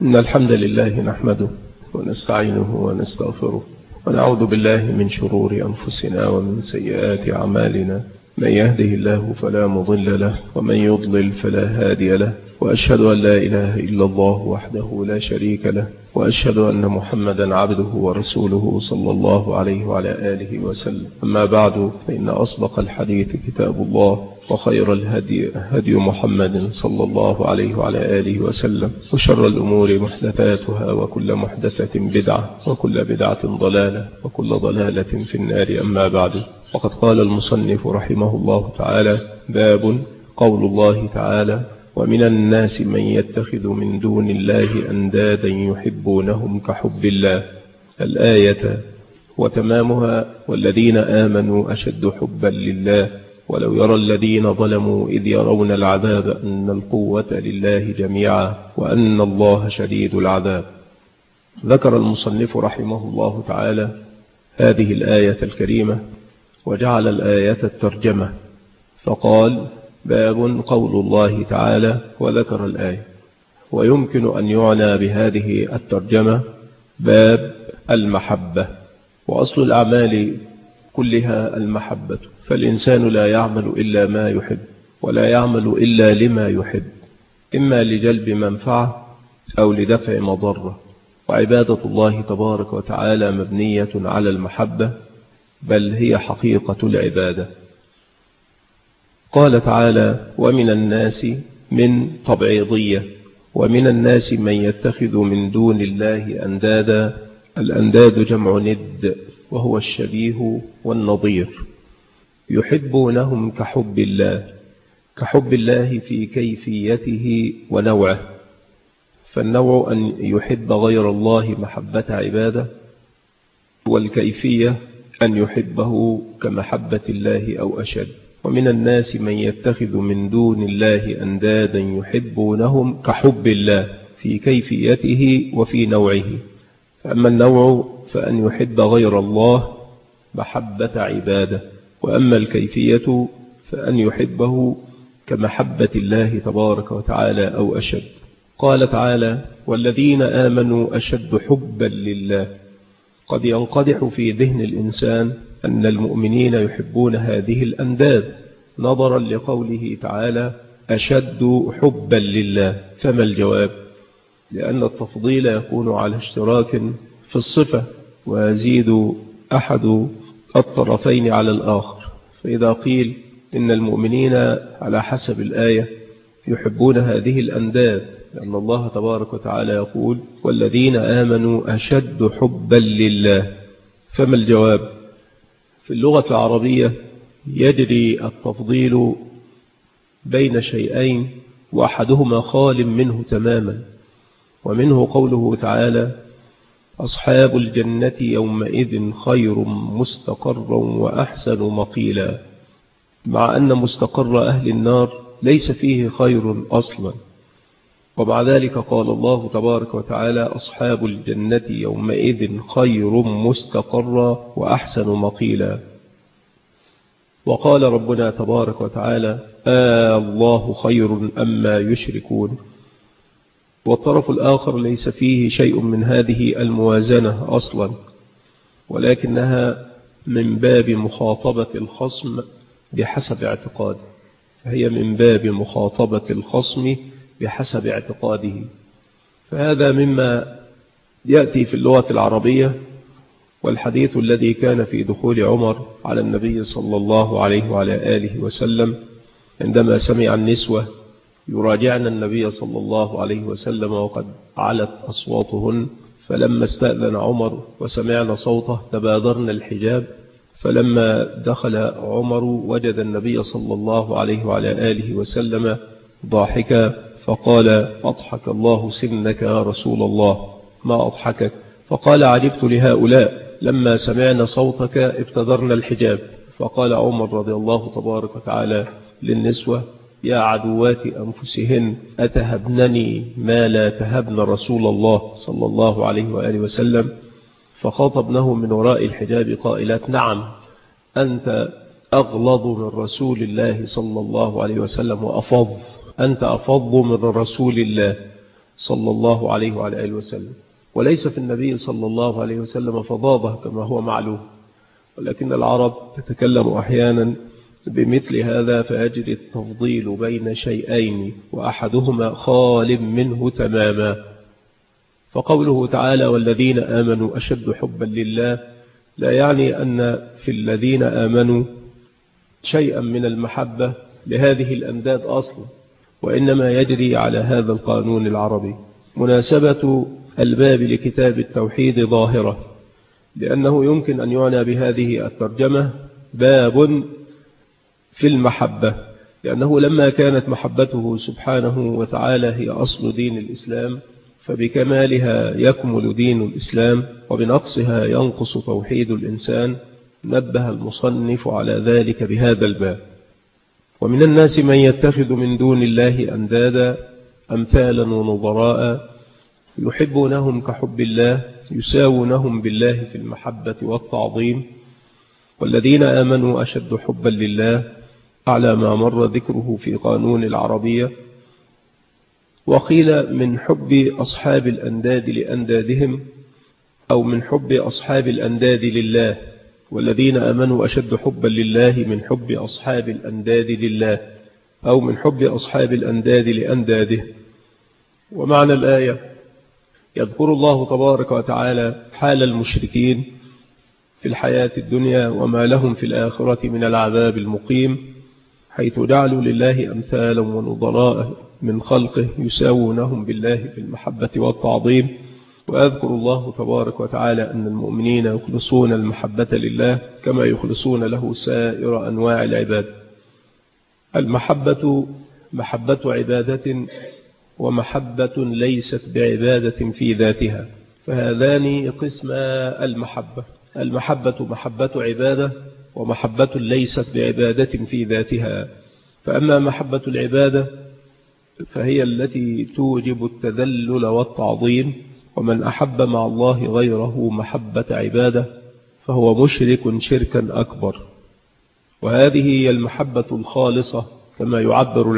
إن الحمد لله نحمده ونستعينه ونستغفره ونعوذ بالله من شرور أنفسنا ومن سيئات أعمالنا. من يهده الله فلا مضل له ومن يضلل فلا هادي له، وأشهد أن لا إله إلا الله وحده لا شريك له، وأشهد أن محمدا عبده ورسوله صلى الله عليه وعلى آله وسلم. أما بعد، فإن أصدق الحديث كتاب الله، وخير الهدي هدي محمد صلى الله عليه وعلى آله وسلم، وشر الأمور محدثاتها، وكل محدثة بدعة، وكل بدعة ضلالة، وكل ضلالة في النار. أما بعد، وقد قال المصنف رحمه الله تعالى: باب قول الله تعالى: ومن الناس من يتخذ من دون الله أندادا يحبونهم كحب الله، الآية وتمامها: والذين آمنوا أشد حبا لله ولو يرى الذين ظلموا إذ يرون العذاب أن القوة لله جميعا وأن الله شديد العذاب. ذكر المصنف رحمه الله تعالى هذه الآية الكريمة، وجعل الآية الترجمة، فقال: باب قول الله تعالى، وذكر الآية. ويمكن أن يعنى بهذه الترجمة باب المحبة، وأصل الأعمال كلها المحبة، فالإنسان لا يعمل إلا ما يحب، ولا يعمل إلا لما يحب، إما لجلب منفعة أو لدفع مضرة. وعبادة الله تبارك وتعالى مبنية على المحبة، بل هي حقيقة العبادة. قال تعالى: ومن الناس من تبعيضية، ومن الناس من يتخذ من دون الله أندادا. الأنداد جمع ند، وهو الشبيه والنظير. يحبونهم كحب الله، كحب الله في كيفيته ونوعه، فالنوع أن يحب غير الله محبة عباده، والكيفية أن يحبه كمحبة الله أو أشد. ومن الناس من يتخذ من دون الله أندادا يحبونهم كحب الله في كيفيته وفي نوعه. فأما النوع فأن يحب غير الله محبة عباده، وأما الكيفية فأن يحبه كمحبة الله تبارك وتعالى أو أشد. قال تعالى: والذين آمنوا أشد حبا لله. قد ينقدح في ذهن الإنسان أن المؤمنين يحبون هذه الأنداد، نظرا لقوله تعالى: أشد حبا لله. فما الجواب؟ لأن التفضيل يكون على اشتراك في الصفة، ويزيد أحد الطرفين على الآخر. فإذا قيل إن المؤمنين على حسب الآية يحبون هذه الأنداد، لأن الله تبارك وتعالى يقول: والذين آمنوا أشد حبا لله. فما الجواب؟ في اللغة العربية يجري التفضيل بين شيئين، وأحدهما خال منه تماما، ومنه قوله تعالى: أصحاب الجنة يومئذ خير مستقرا وأحسن مقيلا، مع أن مستقر أهل النار ليس فيه خير أصلا. ومع ذلك قال الله تبارك وتعالى: أصحاب الجنة يومئذ خير مستقرا وأحسن مقيلا. وقال ربنا تبارك وتعالى: الله خير أما يشركون. والطرف الآخر ليس فيه شيء من هذه الموازنة أصلا، ولكنها من باب مخاطبة الخصم بحسب اعتقاده، فهي من باب مخاطبة الخصم بحسب اعتقاده. فهذا مما يأتي في اللغة العربية. والحديث الذي كان في دخول عمر على النبي صلى الله عليه وعلى آله وسلم عندما سمع النسوة يراجعن النبي صلى الله عليه وسلم وقد علت أصواتهن، فلما استأذن عمر وسمعنا صوته تبادرنا الحجاب، فلما دخل عمر وجد النبي صلى الله عليه وعلى آله وسلم ضاحكا، فقال: أضحك الله سنك يا رسول الله، ما أضحكك؟ فقال: عجبت لهؤلاء لما سمعنا صوتك ابتدرنا الحجاب. فقال عمر رضي الله تبارك وتعالى للنسوة: يا عدوات أنفسهن أتهبنني ما لا تهبن رسول الله صلى الله عليه وآله وسلم؟ فخاطبنه من وراء الحجاب قائلات: نعم، أنت أغلظ من رسول الله صلى الله عليه وسلم وأفض، أنت أفض من رسول الله صلى الله عليه وعلى آله وسلم، وليس في النبي صلى الله عليه وسلم فضاضة كما هو معلوم، ولكن العرب تتكلم أحيانا بمثل هذا فيجري التفضيل بين شيئين وأحدهما خال منه تماما. فقوله تعالى والذين آمنوا أشد حبا لله لا يعني أن في الذين آمنوا شيئا من المحبة لهذه الأنداد أصلا، وإنما يجري على هذا القانون العربي. مناسبة الباب لكتاب التوحيد ظاهرة، لأنه يمكن أن يعنى بهذه الترجمة باب في المحبة، لأنه لما كانت محبته سبحانه وتعالى هي أصل دين الإسلام فبكمالها يكمل دين الإسلام، وبنقصها ينقص توحيد الإنسان. نبه المصنف على ذلك بهذا الباب. ومن الناس من يتخذ من دون الله أندادا أمثالا ونظراء يحبونهم كحب الله يساوونهم بالله في المحبة والتعظيم، والذين آمنوا أشد حبا لله على ما مر ذكره في قانون العربية. وقيل من حب أصحاب الأنداد لأندادهم، أو من حب أصحاب الأنداد لله، والذين آمنوا أشد حبا لله من حب أصحاب الأنداد لله، أو من حب أصحاب الأنداد لأنداده. ومعنى الآية يذكر الله تبارك وتعالى حال المشركين في الحياة الدنيا وما لهم في الآخرة من العذاب المقيم، حيث جعلوا لله أمثالا ونظراء من خلقه يساوونهم بالله في المحبة والتعظيم. وأذكر الله تبارك وتعالى أن المؤمنين يخلصون المحبة لله كما يخلصون له سائر أنواع العبادة. المحبة محبة عبادة ومحبة ليست بعبادة في ذاتها، فهذان قسم المحبة. المحبة محبة عبادة ومحبة ليست بعبادة في ذاتها. فأما محبة العبادة فهي التي توجب التذلل والتعظيم، ومن أحب مع الله غيره محبة عبادة فهو مشرك شركا أكبر. وهذه هي المحبة الخالصة كما يعبر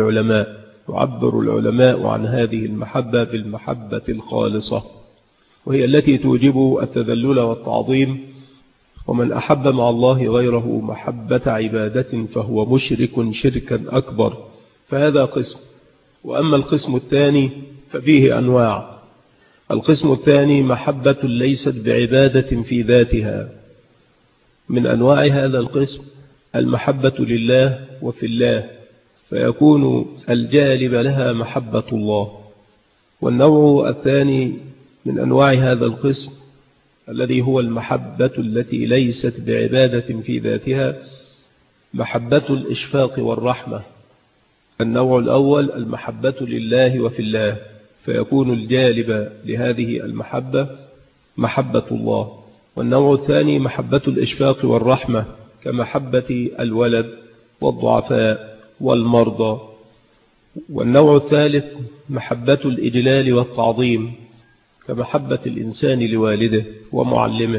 العلماء عن هذه المحبة بالمحبة الخالصة، وهي التي توجب التذلل والتعظيم. ومن أحب مع الله غيره محبة عبادة فهو مشرك شركا أكبر. فهذا قسم. وأما القسم الثاني ففيه أنواع. القسم الثاني محبة ليست بعبادة في ذاتها. من أنواع هذا القسم المحبة لله وفي الله، فيكون الجالب لها محبة الله. والنوع الثاني من أنواع هذا القسم الذي هو المحبة التي ليست بعبادة في ذاتها محبة الإشفاق والرحمة. النوع الأول المحبة لله وفي الله، فيكون الجالب لهذه المحبة محبة الله. والنوع الثاني محبة الإشفاق والرحمة كمحبة الولد والضعفاء والمرضى. والنوع الثالث محبة الإجلال والتعظيم كمحبة الإنسان لوالده ومعلمه.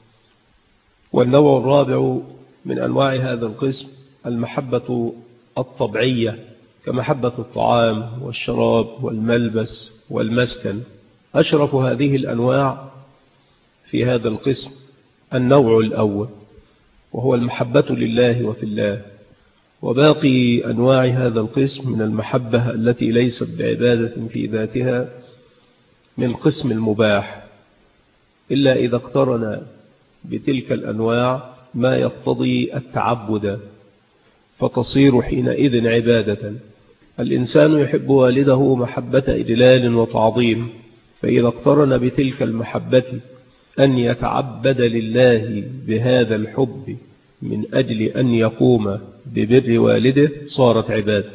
والنوع الرابع من أنواع هذا القسم المحبة الطبيعية كمحبة الطعام والشراب والملبس والمسكن. أشرف هذه الأنواع في هذا القسم النوع الأول، وهو المحبة لله وفي الله. وباقي أنواع هذا القسم من المحبة التي ليست بعبادة في ذاتها من قسم المباح، إلا إذا اقترن بتلك الأنواع ما يقتضي التعبد فتصير حينئذ عبادة. الإنسان يحب والده محبة إجلال وتعظيم، فإذا اقترن بتلك المحبة أن يتعبد لله بهذا الحب من أجل أن يقوم ببر والده صارت عبادة.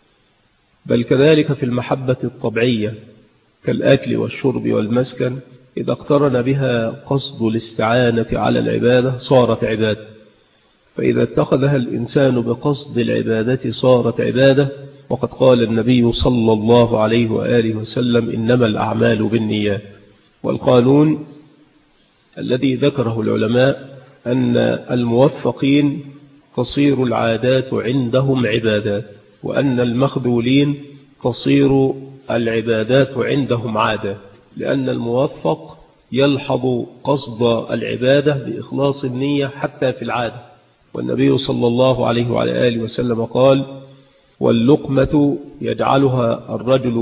بل كذلك في المحبة الطبيعية كالأكل والشرب والمسكن، إذا اقترن بها قصد الاستعانة على العبادة صارت عبادة. فإذا اتخذها الإنسان بقصد العبادة صارت عبادة. وقد قال النبي صلى الله عليه وآله وسلم إنما الأعمال بالنيات. والقانون الذي ذكره العلماء أن الموفقين تصير العادات عندهم عبادات، وأن المخذولين تصير العبادات عندهم عادة، لأن الموفق يلحظ قصد العبادة بإخلاص النية حتى في العادة. والنبي صلى الله عليه وعلى آله وسلم قال: واللقمة يجعلها الرجل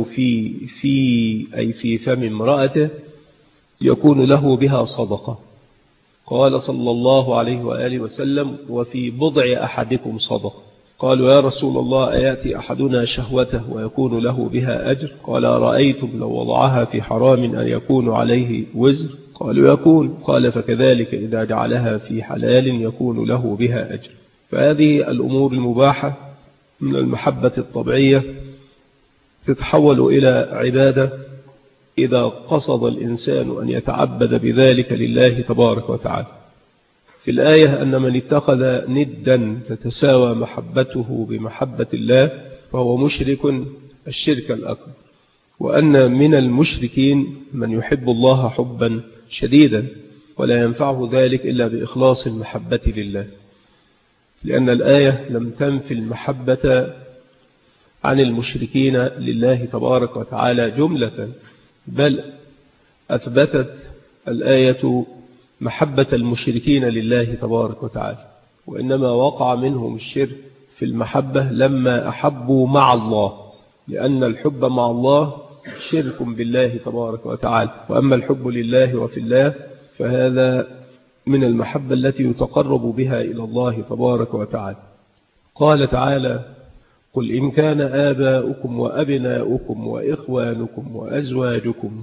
في فم امرأته يكون له بها صدقة. قال صلى الله عليه وآله وسلم: وفي بضع أحدكم صدقة. قالوا: يا رسول الله، أيأتي أحدنا شهوته ويكون له بها أجر؟ قال: رأيتم لو وضعها في حرام أن يكون عليه وزر؟ قالوا: يكون. قال: فكذلك إذا جعلها في حلال يكون له بها أجر. فهذه الأمور المباحة من المحبة الطبيعية تتحول إلى عبادة إذا قصد الإنسان أن يتعبد بذلك لله تبارك وتعالى. في الآية أن من اتخذ ندا تتساوى محبته بمحبة الله فهو مشرك الشرك الأكبر، وأن من المشركين من يحب الله حبا شديدا ولا ينفعه ذلك إلا بإخلاص المحبة لله، لأن الآية لم تنفي المحبة عن المشركين لله تبارك وتعالى جملة، بل أثبتت الآية محبة المشركين لله تبارك وتعالى، وإنما وقع منهم الشرك في المحبة لما أحبوا مع الله، لأن الحب مع الله شرك بالله تبارك وتعالى، وأما الحب لله وفي الله فهذا من المحبة التي يتقرب بها إلى الله تبارك وتعالى. قال تعالى: قل إن كان آباؤكم وأبناؤكم وإخوانكم وأزواجكم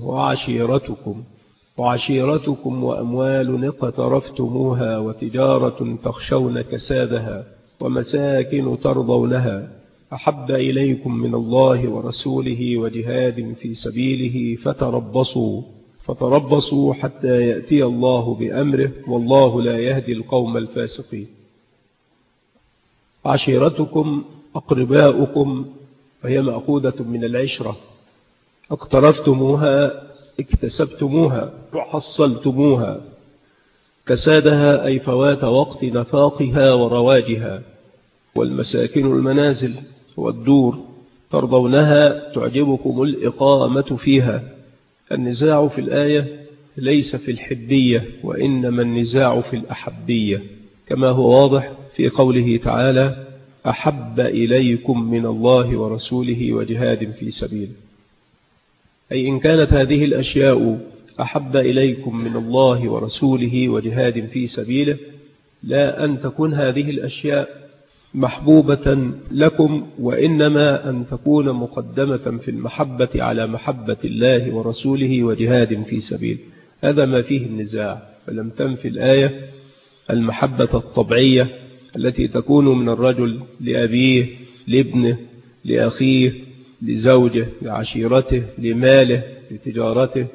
وعشيرتكم وأموال اقترفتموها وتجارة تخشون كسادها ومساكن ترضونها أحب إليكم من الله ورسوله وجهاد في سبيله فتربصوا حتى يأتي الله بأمره والله لا يهدي القوم الفاسقين. عشيرتكم أقرباؤكم وهي مأخوذة من العشرة، اقترفتموها اكتسبتموها وحصلتموها، كسادها أي فوات وقت نفاقها ورواجها، والمساكن المنازل والدور ترضونها تعجبكم الإقامة فيها. النزاع في الآية ليس في الحبية، وإنما النزاع في الأحبية، كما هو واضح في قوله تعالى: أحب إليكم من الله ورسوله وجهاد في سبيله، أي إن كانت هذه الأشياء أحب إليكم من الله ورسوله وجهاد في سبيله، لا أن تكون هذه الأشياء محبوبة لكم، وإنما أن تكون مقدمة في المحبة على محبة الله ورسوله وجهاد في سبيله. هذا ما فيه النزاع، فلم تنفي الآية المحبة الطبيعية التي تكون من الرجل لأبيه، لابنه، لأخيه، لزوجه، لعشيرته، لماله، لتجارته،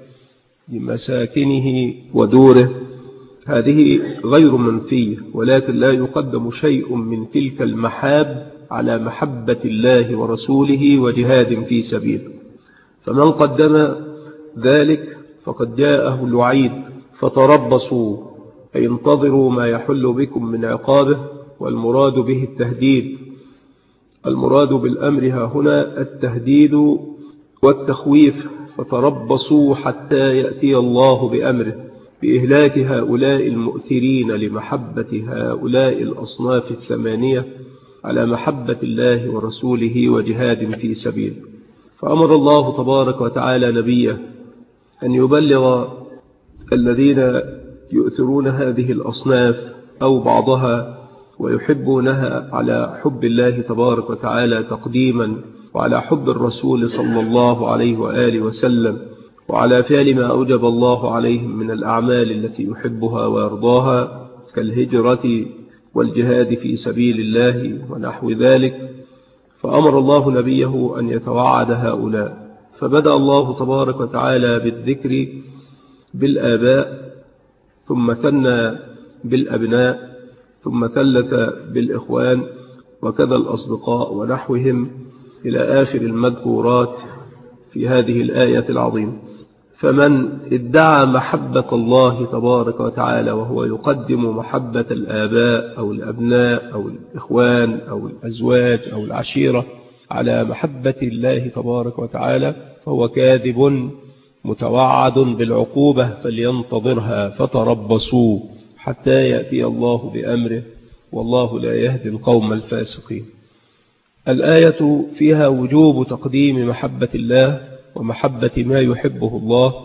لمساكنه ودوره. هذه غير منفية، ولكن لا يقدم شيء من تلك المحاب على محبة الله ورسوله وجهاد في سبيله، فمن قدم ذلك فقد جاءه الوعيد: فتربصوا أي انتظروا ما يحل بكم من عقابه، والمراد به التهديد. المراد بالأمر ها هنا التهديد والتخويف، فتربصوا حتى يأتي الله بأمره بإهلاك هؤلاء المؤثرين لمحبة هؤلاء الأصناف الثمانية على محبة الله ورسوله وجهاد في سبيله. فأمر الله تبارك وتعالى نبيه أن يبلغ الذين يؤثرون هذه الأصناف أو بعضها ويحبونها على حب الله تبارك وتعالى تقديما، وعلى حب الرسول صلى الله عليه وآله وسلم، وعلى فعل ما أوجب الله عليهم من الأعمال التي يحبها ويرضاها كالهجرة والجهاد في سبيل الله ونحو ذلك. فأمر الله نبيه أن يتوعد هؤلاء، فبدأ الله تبارك وتعالى بالذكر بالآباء، ثم ثنى بالأبناء، ثم ثلث بالإخوان، وكذا الأصدقاء ونحوهم إلى آخر المذكورات في هذه الآية العظيمة. فمن ادعى محبة الله تبارك وتعالى وهو يقدم محبة الآباء أو الأبناء أو الإخوان أو الأزواج أو العشيرة على محبة الله تبارك وتعالى فهو كاذب متوعد بالعقوبة فلينتظرها فتربصوا حتى يأتي الله بأمره والله لا يهدي القوم الفاسقين. الآية فيها وجوب تقديم محبة الله ومحبة ما يحبه الله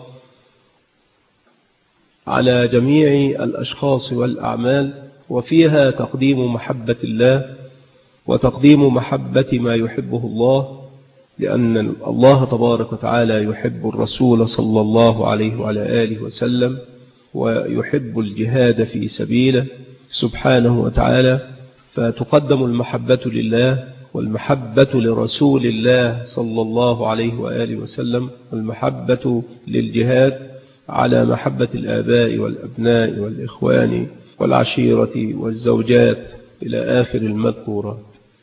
على جميع الأشخاص والأعمال، وفيها تقديم محبة الله وتقديم محبة ما يحبه الله، لأن الله تبارك وتعالى يحب الرسول صلى الله عليه وعلى آله وسلم ويحب الجهاد في سبيله سبحانه وتعالى، فتقدم المحبة لله والمحبة لرسول الله صلى الله عليه وآله وسلم والمحبة للجهاد على محبة الآباء والأبناء والإخوان والعشيرة والزوجات إلى آخر المذكورات.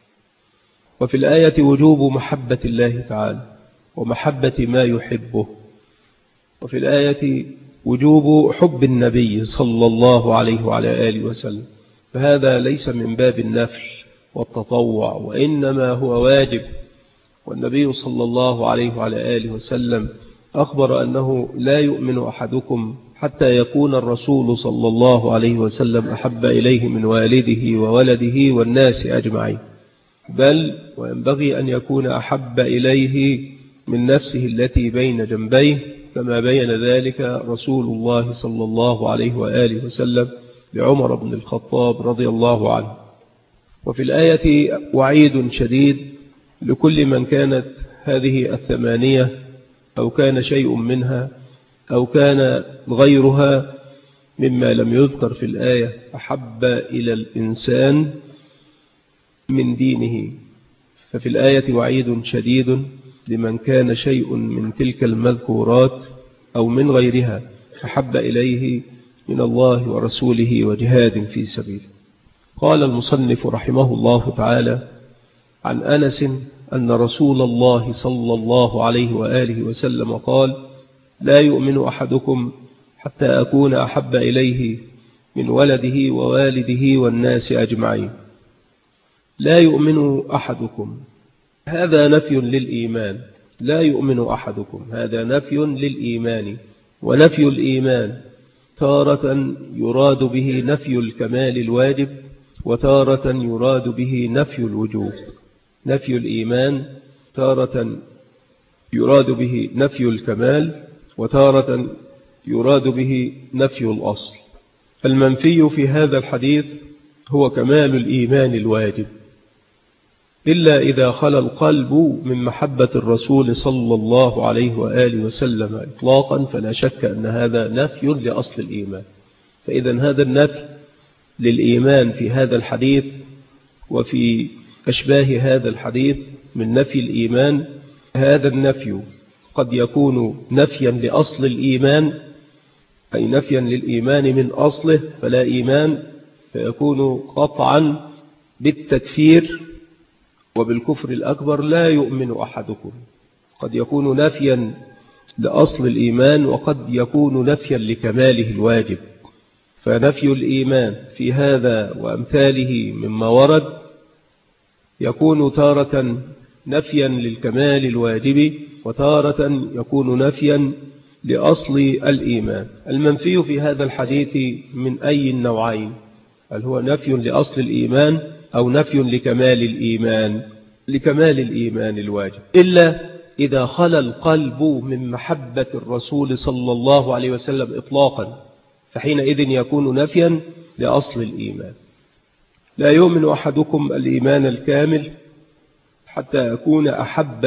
وفي الآية وجوب محبة الله تعالى ومحبة ما يحبه، وفي الآية وجوب حب النبي صلى الله عليه وعلى آله وسلم، فهذا ليس من باب النفل والتطوع وإنما هو واجب. والنبي صلى الله عليه وعلى آله وسلم أخبر أنه لا يؤمن أحدكم حتى يكون الرسول صلى الله عليه وسلم أحب إليه من والده وولده والناس أجمعين، بل وينبغي أن يكون أحب إليه من نفسه التي بين جنبيه، كما بين ذلك رسول الله صلى الله عليه وآله وسلم لعمر بن الخطاب رضي الله عنه. وفي الآية وعيد شديد لكل من كانت هذه الثمانية أو كان شيء منها أو كان غيرها مما لم يذكر في الآية أحب إلى الإنسان من دينه. ففي الآية وعيد شديد لمن كان شيء من تلك المذكورات أو من غيرها أحب إليه من الله ورسوله وجهاد في سبيله. قال المصنف رحمه الله تعالى عن أنس أن رسول الله صلى الله عليه وآله وسلم قال: لا يؤمن أحدكم حتى أكون أحب إليه من ولده ووالده والناس أجمعين. لا يؤمن أحدكم، هذا نفي للإيمان. لا يؤمن أحدكم هذا نفي للإيمان، ونفي الإيمان تارة يراد به نفي الكمال الواجب، وتارة يراد به نفي الوجوب. نفي الإيمان تارة يراد به نفي الكمال، وتارة يراد به نفي الأصل. المنفي في هذا الحديث هو كمال الإيمان الواجب، إلا إذا خلا القلب من محبة الرسول صلى الله عليه وآله وسلم إطلاقا، فلا شك أن هذا نفي لأصل الإيمان. فإذا هذا النفي للإيمان في هذا الحديث وفي أشباه هذا الحديث من نفي الإيمان، هذا النفي قد يكون نفيا لأصل الإيمان، أي نفيا للإيمان من أصله فلا إيمان، فيكون قطعا بالتكفير وبالكفر الأكبر. لا يؤمن أحدكم قد يكون نفيا لأصل الإيمان، وقد يكون نفيا لكماله الواجب. فنفي الإيمان في هذا وأمثاله مما ورد يكون تارة نفيا للكمال الواجب، وتارة يكون نفيا لأصل الإيمان. المنفي في هذا الحديث من أي النوعين؟ هل هو نفي لأصل الإيمان أو نفي لكمال الإيمان؟ لكمال الإيمان الواجب، إلا إذا خلا القلب من محبة الرسول صلى الله عليه وسلم إطلاقا، فحينئذ يكون نفيا لأصل الإيمان. لا يؤمن أحدكم الإيمان الكامل حتى أكون أحب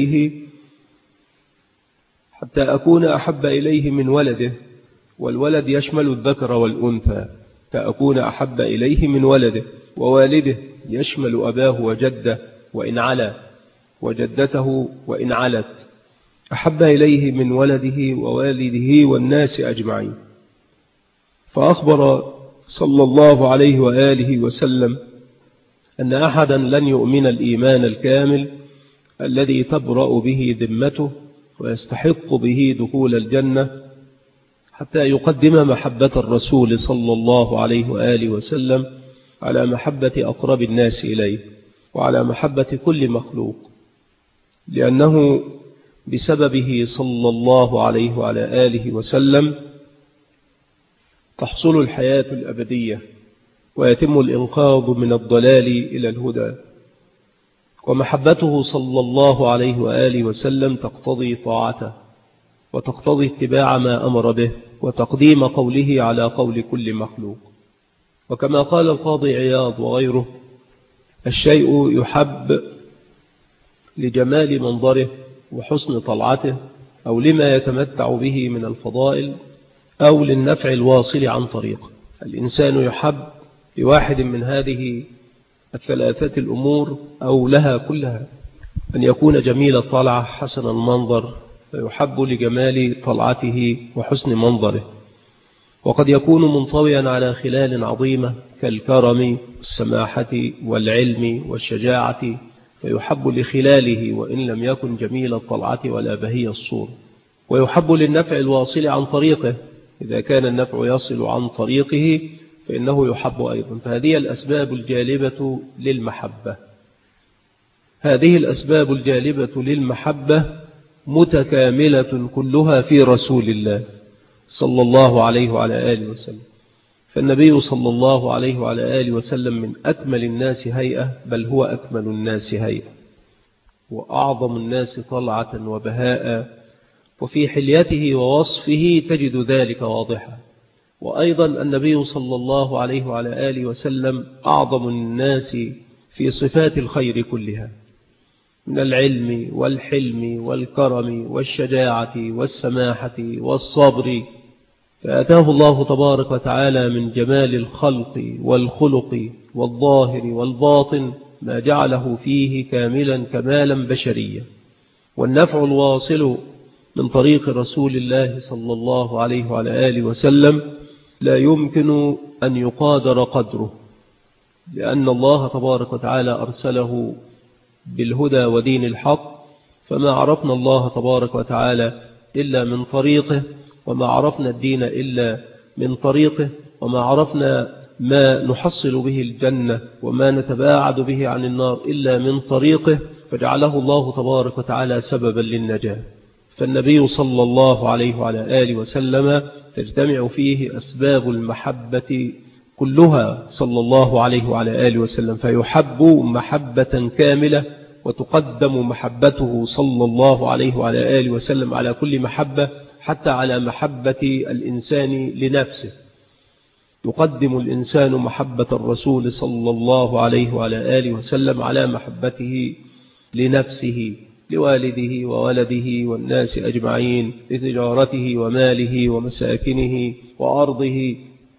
إليه من ولده، والولد يشمل الذكر والأنثى، فأكون أحب إليه من ولده، ووالده يشمل أباه وجده وإن علا، وجدته وإن علت، أحب إليه من ولده ووالده والناس أجمعين. فأخبر صلى الله عليه وآله وسلم أن أحدا لن يؤمن الإيمان الكامل الذي تبرأ به ذمته ويستحق به دخول الجنة حتى يقدم محبة الرسول صلى الله عليه وآله وسلم على محبة أقرب الناس إليه وعلى محبة كل مخلوق. لأنه بسببه صلى الله عليه وعلى آله وسلم تحصل الحياة الأبدية ويتم الإنقاذ من الضلال إلى الهدى. ومحبته صلى الله عليه وآله وسلم تقتضي طاعته وتقتضي اتباع ما أمر به وتقديم قوله على قول كل مخلوق. وكما قال القاضي عياض وغيره: الشيء يحب لجمال منظره وحسن طلعته، أو لما يتمتع به من الفضائل، أو للنفع الواصل عن طريقه. الإنسان يحب لواحد من هذه الثلاثة الأمور أو لها كلها: أن يكون جميل الطلعة حسن المنظر فيحب لجمال طلعته وحسن منظره، وقد يكون منطويا على خلال عظيمة كالكرم السماحة والعلم والشجاعة فيحب لخلاله وإن لم يكن جميل الطلعة ولا بهي الصور. ويحب للنفع الواصل عن طريقه، إذا كان النفع يصل عن طريقه فإنه يحب أيضا. فهذه الأسباب الجالبة للمحبة. هذه الأسباب الجالبة للمحبة متكاملة كلها في رسول الله صلى الله عليه وعلى آله وسلم. فالنبي صلى الله عليه وعلى آله وسلم من أكمل الناس هيئة، بل هو أكمل الناس هيئة وأعظم الناس طلعة وبهاء، وفي حليته ووصفه تجد ذلك واضحا. وأيضا النبي صلى الله عليه وعلى آله وسلم أعظم الناس في صفات الخير كلها، من العلم والحلم والكرم والشجاعة والسماحة والصبر. فأتاه الله تبارك وتعالى من جمال الخلق والخلق والظاهر والباطن ما جعله فيه كاملا كمالا بشريا. والنفع الواصل من طريق رسول الله صلى الله عليه وعلى آله وسلم لا يمكن أن يقادر قدره، لأن الله تبارك وتعالى أرسله بالهدى ودين الحق، فما عرفنا الله تبارك وتعالى إلا من طريقه، وما عرفنا الدين إلا من طريقه، وما عرفنا ما نحصل به الجنة وما نتباعد به عن النار إلا من طريقه، فجعله الله تبارك وتعالى سببا للنجاة. فالنبي صلى الله عليه وعلى آله وسلم تجتمع فيه أسباب المحبة كلها صلى الله عليه وعلى آله وسلم، فيحب محبة كاملة، وتقدم محبته صلى الله عليه وعلى آله وسلم على كل محبة، حتى على محبة الإنسان لنفسه. يقدم الإنسان محبة الرسول صلى الله عليه وعلى آله وسلم على محبته لنفسه، لوالده وولده والناس أجمعين، لتجارته وماله ومساكنه وأرضه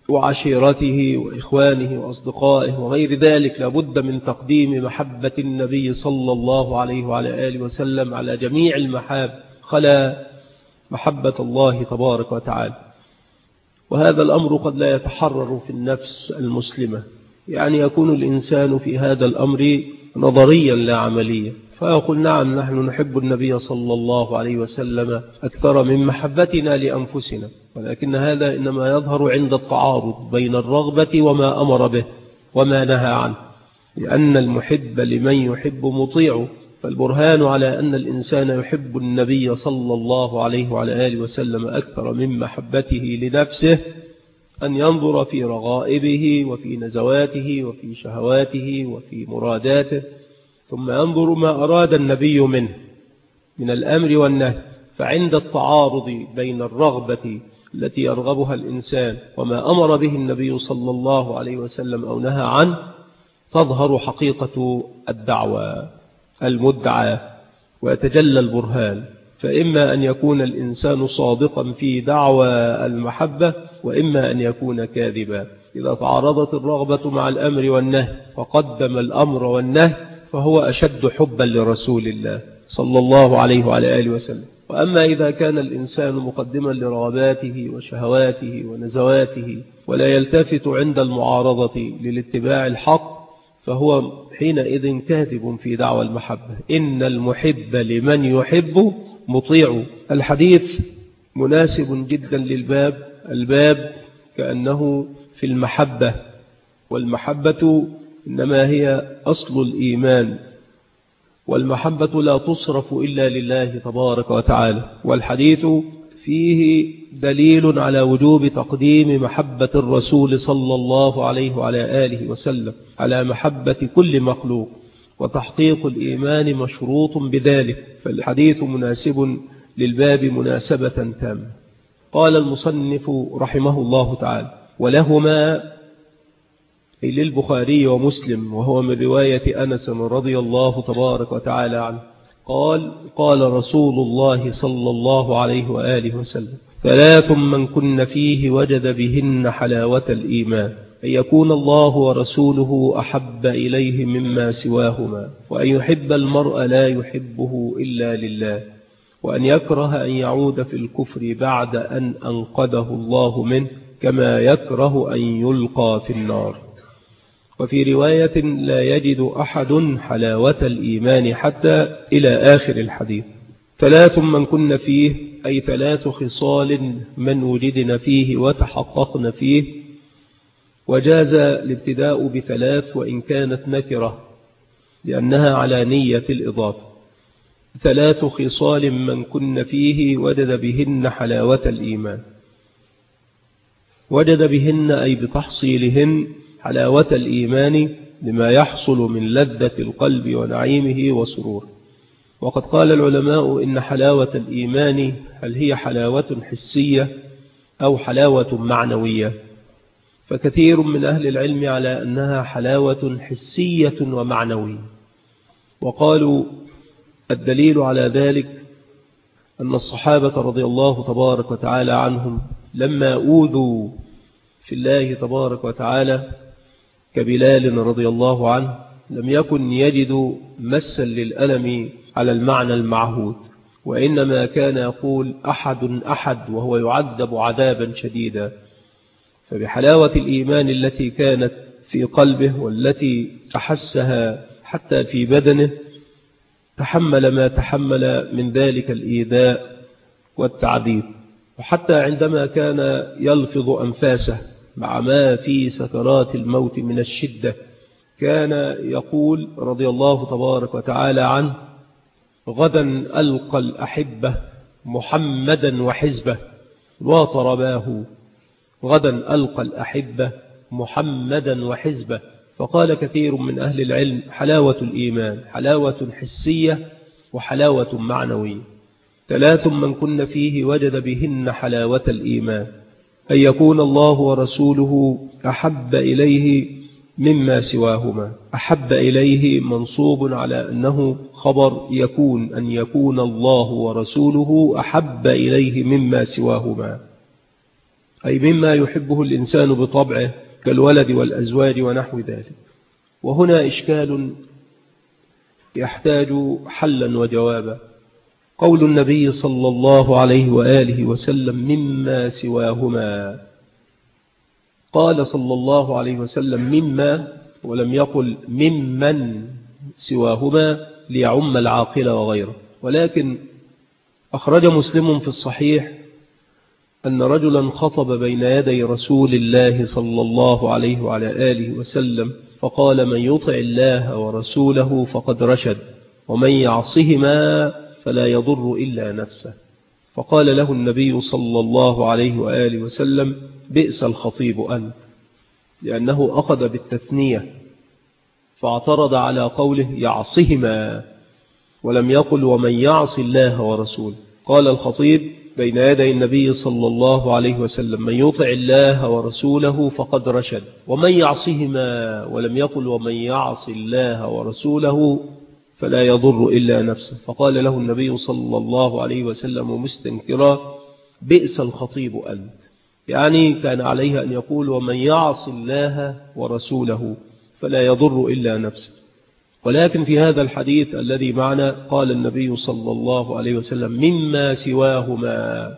وعشيرته وإخوانه وأصدقائه وغير ذلك. لابد من تقديم محبة النبي صلى الله عليه وعلى آله وسلم على جميع المحاب، خلا محبة الله تبارك وتعالى. وهذا الأمر قد لا يتحرر في النفس المسلمة، يعني يكون الإنسان في هذا الأمر نظريا لا عمليا، فيقول: نعم نحن نحب النبي صلى الله عليه وسلم أكثر من محبتنا لأنفسنا، ولكن هذا إنما يظهر عند التعارض بين الرغبة وما أمر به وما نهى عنه، لأن المحب لمن يحب مطيع. فالبرهان على أن الإنسان يحب النبي صلى الله عليه وعلى آله وسلم أكثر من محبته لنفسه أن ينظر في رغائبه وفي نزواته وفي شهواته وفي مراداته، ثم ينظر ما أراد النبي منه من الأمر والنهي. فعند التعارض بين الرغبة التي يرغبها الإنسان وما أمر به النبي صلى الله عليه وسلم أو نهى عنه تظهر حقيقة الدعوة المدعى ويتجلى البرهان. فإما أن يكون الإنسان صادقا في دعوى المحبة، وإما أن يكون كاذبا. إذا تعارضت الرغبة مع الأمر والنهي فقدم الأمر والنهي فهو أشد حبا لرسول الله صلى الله عليه وعلى آله وسلم. وأما إذا كان الإنسان مقدما لرغباته وشهواته ونزواته ولا يلتفت عند المعارضة للاتباع الحق، فهو حينئذ كاذب في دعوى المحبة. إن المحب لمن يحب مطيع. الحديث مناسب جدا للباب. الباب كأنه في المحبة، والمحبة إنما هي أصل الإيمان، والمحبة لا تصرف إلا لله تبارك وتعالى. والحديث فيه دليل على وجوب تقديم محبة الرسول صلى الله عليه وعلى آله وسلم على محبة كل مخلوق، وتحقيق الإيمان مشروط بذلك، فالحديث مناسب للباب مناسبة تامة. قال المصنف رحمه الله تعالى: ولهما أي للبخاري ومسلم، وهو من رواية أنس رضي الله تبارك وتعالى عنه قال: قال رسول الله صلى الله عليه وآله وسلم: 3 من كن فيه وجد بهن حلاوة الإيمان: أن يكون الله ورسوله أحب إليه مما سواهما، وأن يحب المرء لا يحبه إلا لله، وأن يكره أن يعود في الكفر بعد أن أنقذه الله منه، كما يكره أن يلقى في النار. وفي رواية: لا يجد أحد حلاوة الإيمان حتى إلى آخر الحديث. 3 من كن فيه أي 3 خصال من وجدن فيه وتحققن فيه، وجاز الابتداء ب3 وإن كانت نكرة لأنها على نية الإضافة. 3 خصال من كن فيه وجد بهن حلاوة الإيمان. وجد بهن أي بتحصيلهن حلاوة الإيمان لما يحصل من لذة القلب ونعيمه وسروره. وقد قال العلماء إن حلاوة الإيمان هل هي حلاوة حسية أو حلاوة معنوية؟ فكثير من أهل العلم على أنها حلاوة حسية ومعنوية، وقالوا الدليل على ذلك أن الصحابة رضي الله تبارك وتعالى عنهم لما أوذوا في الله تبارك وتعالى كبلال رضي الله عنه لم يكن يجد مسا للألم على المعنى المعهود، وإنما كان يقول أحد أحد وهو يعذب عذابا شديدا. فبحلاوة الإيمان التي كانت في قلبه والتي أحسها حتى في بدنه تحمل ما تحمل من ذلك الإيذاء والتعذيب. وحتى عندما كان يلفظ أنفاسه مع ما في سكرات الموت من الشدة كان يقول رضي الله تبارك وتعالى عنه: غدا ألقى الأحبة محمدا وحزبه وطرباه. غدا ألقى الأحبة محمدا وحزبه. فقال كثير من أهل العلم حلاوة الإيمان حلاوة حسية وحلاوة معنوية. 3 من كن فيه وجد بهن حلاوة الإيمان: أن يكون الله ورسوله أحب إليه مما سواهما. أحب إليه منصوب على أنه خبر يكون، أن يكون الله ورسوله أحب إليه مما سواهما، أي مما يحبه الإنسان بطبعه كالولد والأزواج ونحو ذلك. وهنا إشكال يحتاج حلا وجوابا. قول النبي صلى الله عليه وآله وسلم مما سواهما، قال صلى الله عليه وسلم مما ولم يقل ممن سواهما ليعم العاقل وغيره. ولكن أخرج مسلم في الصحيح أن رجلا خطب بين يدي رسول الله صلى الله عليه وعلى آله وسلم فقال: من يطع الله ورسوله فقد رشد، ومن يعصهما فلا يضر إلا نفسه. فقال له النبي صلى الله عليه وآله وسلم: بئس الخطيب أنت، لأنه أخذ بالتثنية فاعترض على قوله يعصهما ولم يقل ومن يعص الله ورسوله. قال الخطيب بين يدي النبي صلى الله عليه وسلم: من يطع الله ورسوله فقد رشد، ومن يعصهما ولم يقل ومن يعص الله ورسوله فلا يضر إلا نفسه. فقال له النبي صلى الله عليه وسلم مستنكرا: بئس الخطيب أنت، يعني كان عليه أن يقول ومن يعص الله ورسوله فلا يضر إلا نفسه. ولكن في هذا الحديث الذي معنا قال النبي صلى الله عليه وسلم مما سواهما،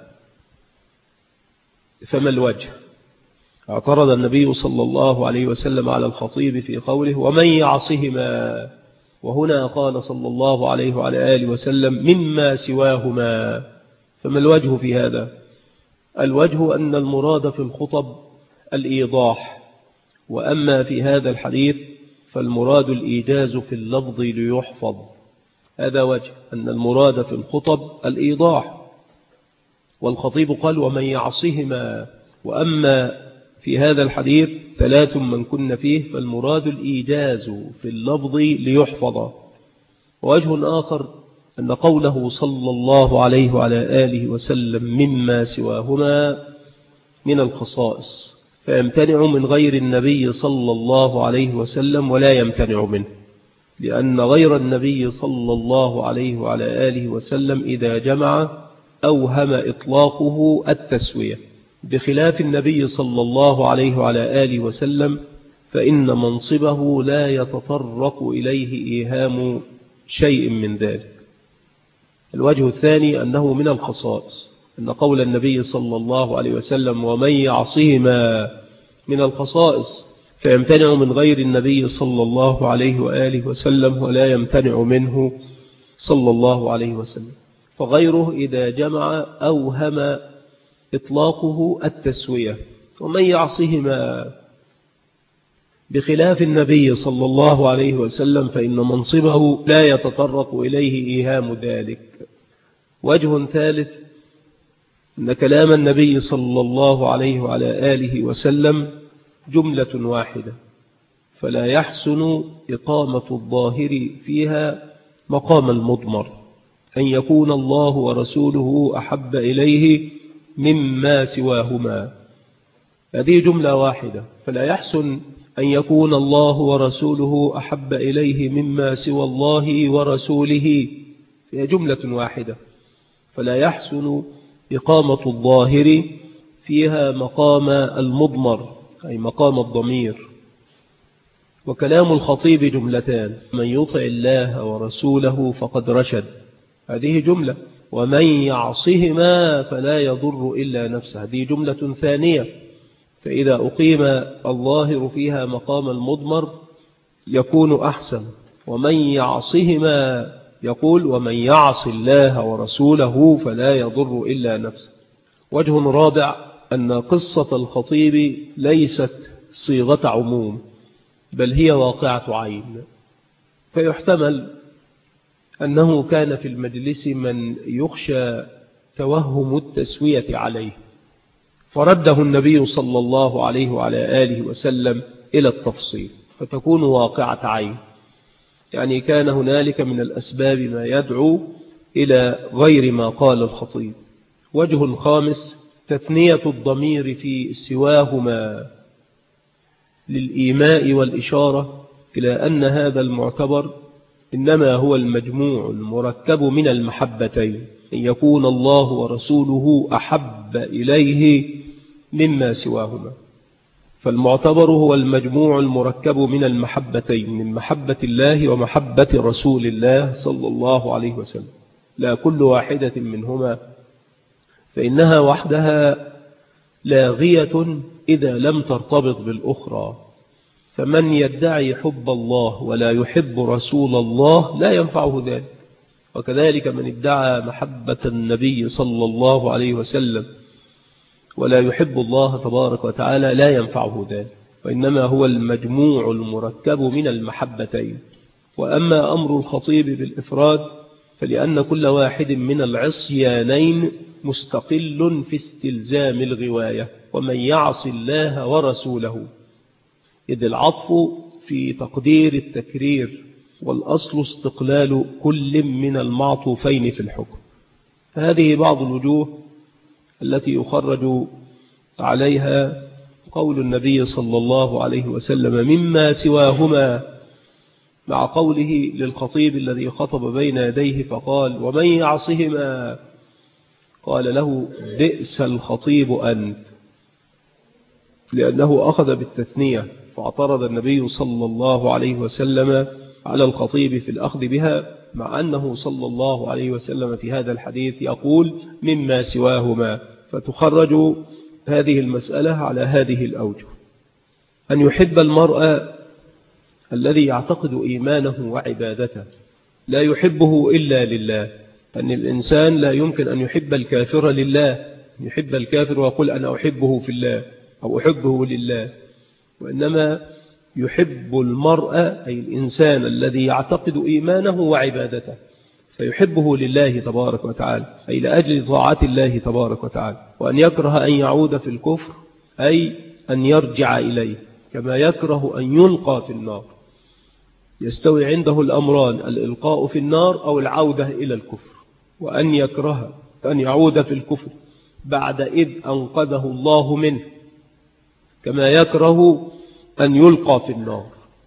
فما الوجه؟ اعترض النبي صلى الله عليه وسلم على الخطيب في قوله ومن يعصهما، وهنا قال صلى الله عليه وعلى آله وسلم مما سواهما، فما الوجه في هذا؟ الوجه أن المراد في الخطب الإيضاح، وأما في هذا الحديث فالمراد الإيجاز في اللفظ ليحفظ، هذا وجه أن المراد في الخطب الإيضاح، والخطيب قال ومن يعصهما. وأما في هذا الحديث 3 من كن فيه فالمراد الإيجاز في اللفظ ليحفظ. ووجه آخر أن قوله صلى الله عليه وعلى آله وسلم مما سواهما من الخصائص، فيمتنع من غير النبي صلى الله عليه وسلم ولا يمتنع منه، لأن غير النبي صلى الله عليه وعلى آله وسلم إذا جمع أوهم إطلاقه التسوية، بخلاف النبي صلى الله عليه وعلى آله وسلم فإن منصبه لا يتطرق إليه إيهام شيء من ذلك. الوجه الثاني أنه من الخصائص، أن قول النبي صلى الله عليه وسلم ومن يعصهما من الخصائص، فيمتنع من غير النبي صلى الله عليه وآله وسلم ولا يمتنع منه صلى الله عليه وسلم. فغيره إذا جمع أوهم إطلاقه التسوية، ومن يعصهما بخلاف النبي صلى الله عليه وسلم فإن منصبه لا يتطرق إليه إيهام ذلك. وجه ثالث أن كلام النبي صلى الله عليه وعلى آله وسلم جملة واحدة، فلا يحسن إقامة الظاهر فيها مقام المضمر، أن يكون الله ورسوله أحب إليه مما سواهما. هذه جملة واحدة، فلا يحسن أن يكون الله ورسوله أحب إليه مما سوى الله ورسوله، هي جملة واحدة، فلا يحسن إقامة الظاهر فيها مقام المضمر أي مقام الضمير. وكلام الخطيب جملتان، من يطع الله ورسوله فقد رشد، هذه جملة، ومن يعصهما فلا يضر إلا نفسه، هذه جملة ثانية. فإذا أقيم الظاهر فيها مقام المضمر يكون أحسن. ومن يعصهما يقول ومن يعص الله ورسوله فلا يضر إلا نفسه. وجه رابع أن قصة الخطيب ليست صيغة عموم، بل هي واقعة عين، فيحتمل أنه كان في المجلس من يخشى توهم التسوية عليه، فرده النبي صلى الله عليه وعلى آله وسلم إلى التفصيل فتكون واقعة عين، يعني كان هنالك من الأسباب ما يدعو إلى غير ما قال الخطيب. وجه خامس تثنية الضمير في سواهما للإيماء والإشارة إلى أن هذا المعتبر إنما هو المجموع المركب من المحبتين، أن يكون الله ورسوله أحب إليه مما سواهما. فالمعتبر هو المجموع المركب من المحبتين، من محبة الله ومحبة رسول الله صلى الله عليه وسلم، لا كل واحدة منهما، فإنها وحدها لاغية إذا لم ترتبط بالأخرى. فمن يدعي حب الله ولا يحب رسول الله لا ينفعه ذلك، وكذلك من ادعى محبة النبي صلى الله عليه وسلم ولا يحب الله تبارك وتعالى لا ينفعه ذلك، وإنما هو المجموع المركب من المحبتين. وأما أمر الخطيب بالإفراد فلأن كل واحد من العصيانين مستقل في استلزام الغواية، ومن يعص الله ورسوله، إذ العطف في تقدير التكرير، والأصل استقلال كل من المعطوفين في الحكم. فهذه بعض الوجوه التي يخرج عليها قول النبي صلى الله عليه وسلم مما سواهما، مع قوله للخطيب الذي خطب بين يديه فقال ومن يعصهما، قال له بئس الخطيب أنت، لأنه أخذ بالتثنية، فاعترض النبي صلى الله عليه وسلم على الخطيب في الأخذ بها، مع أنه صلى الله عليه وسلم في هذا الحديث يقول مما سواهما. فتخرج هذه المسألة على هذه الأوجه: أن يحب المرء الذي يعتقد إيمانه وعبادته، لا يحبه إلا لله، أن الإنسان لا يمكن أن يحب الكافر لله، يحب الكافر ويقول أنا أحبه في الله أو أحبه لله، وإنما يحب المرء أي الإنسان الذي يعتقد إيمانه وعبادته، فيحبه لله تبارك وتعالى، أي لأجل طاعة الله تبارك وتعالى. وأن يكره أن يعود في الكفر، أي أن يرجع إليه، كما يكره أن يلقى في النار. يستوي عنده الأمران، الإلقاء في النار أو العودة إلى الكفر. وأن يكره أن يعود في الكفر بعد إذ أنقذه الله منه، كما يكره أن يلقى في النار.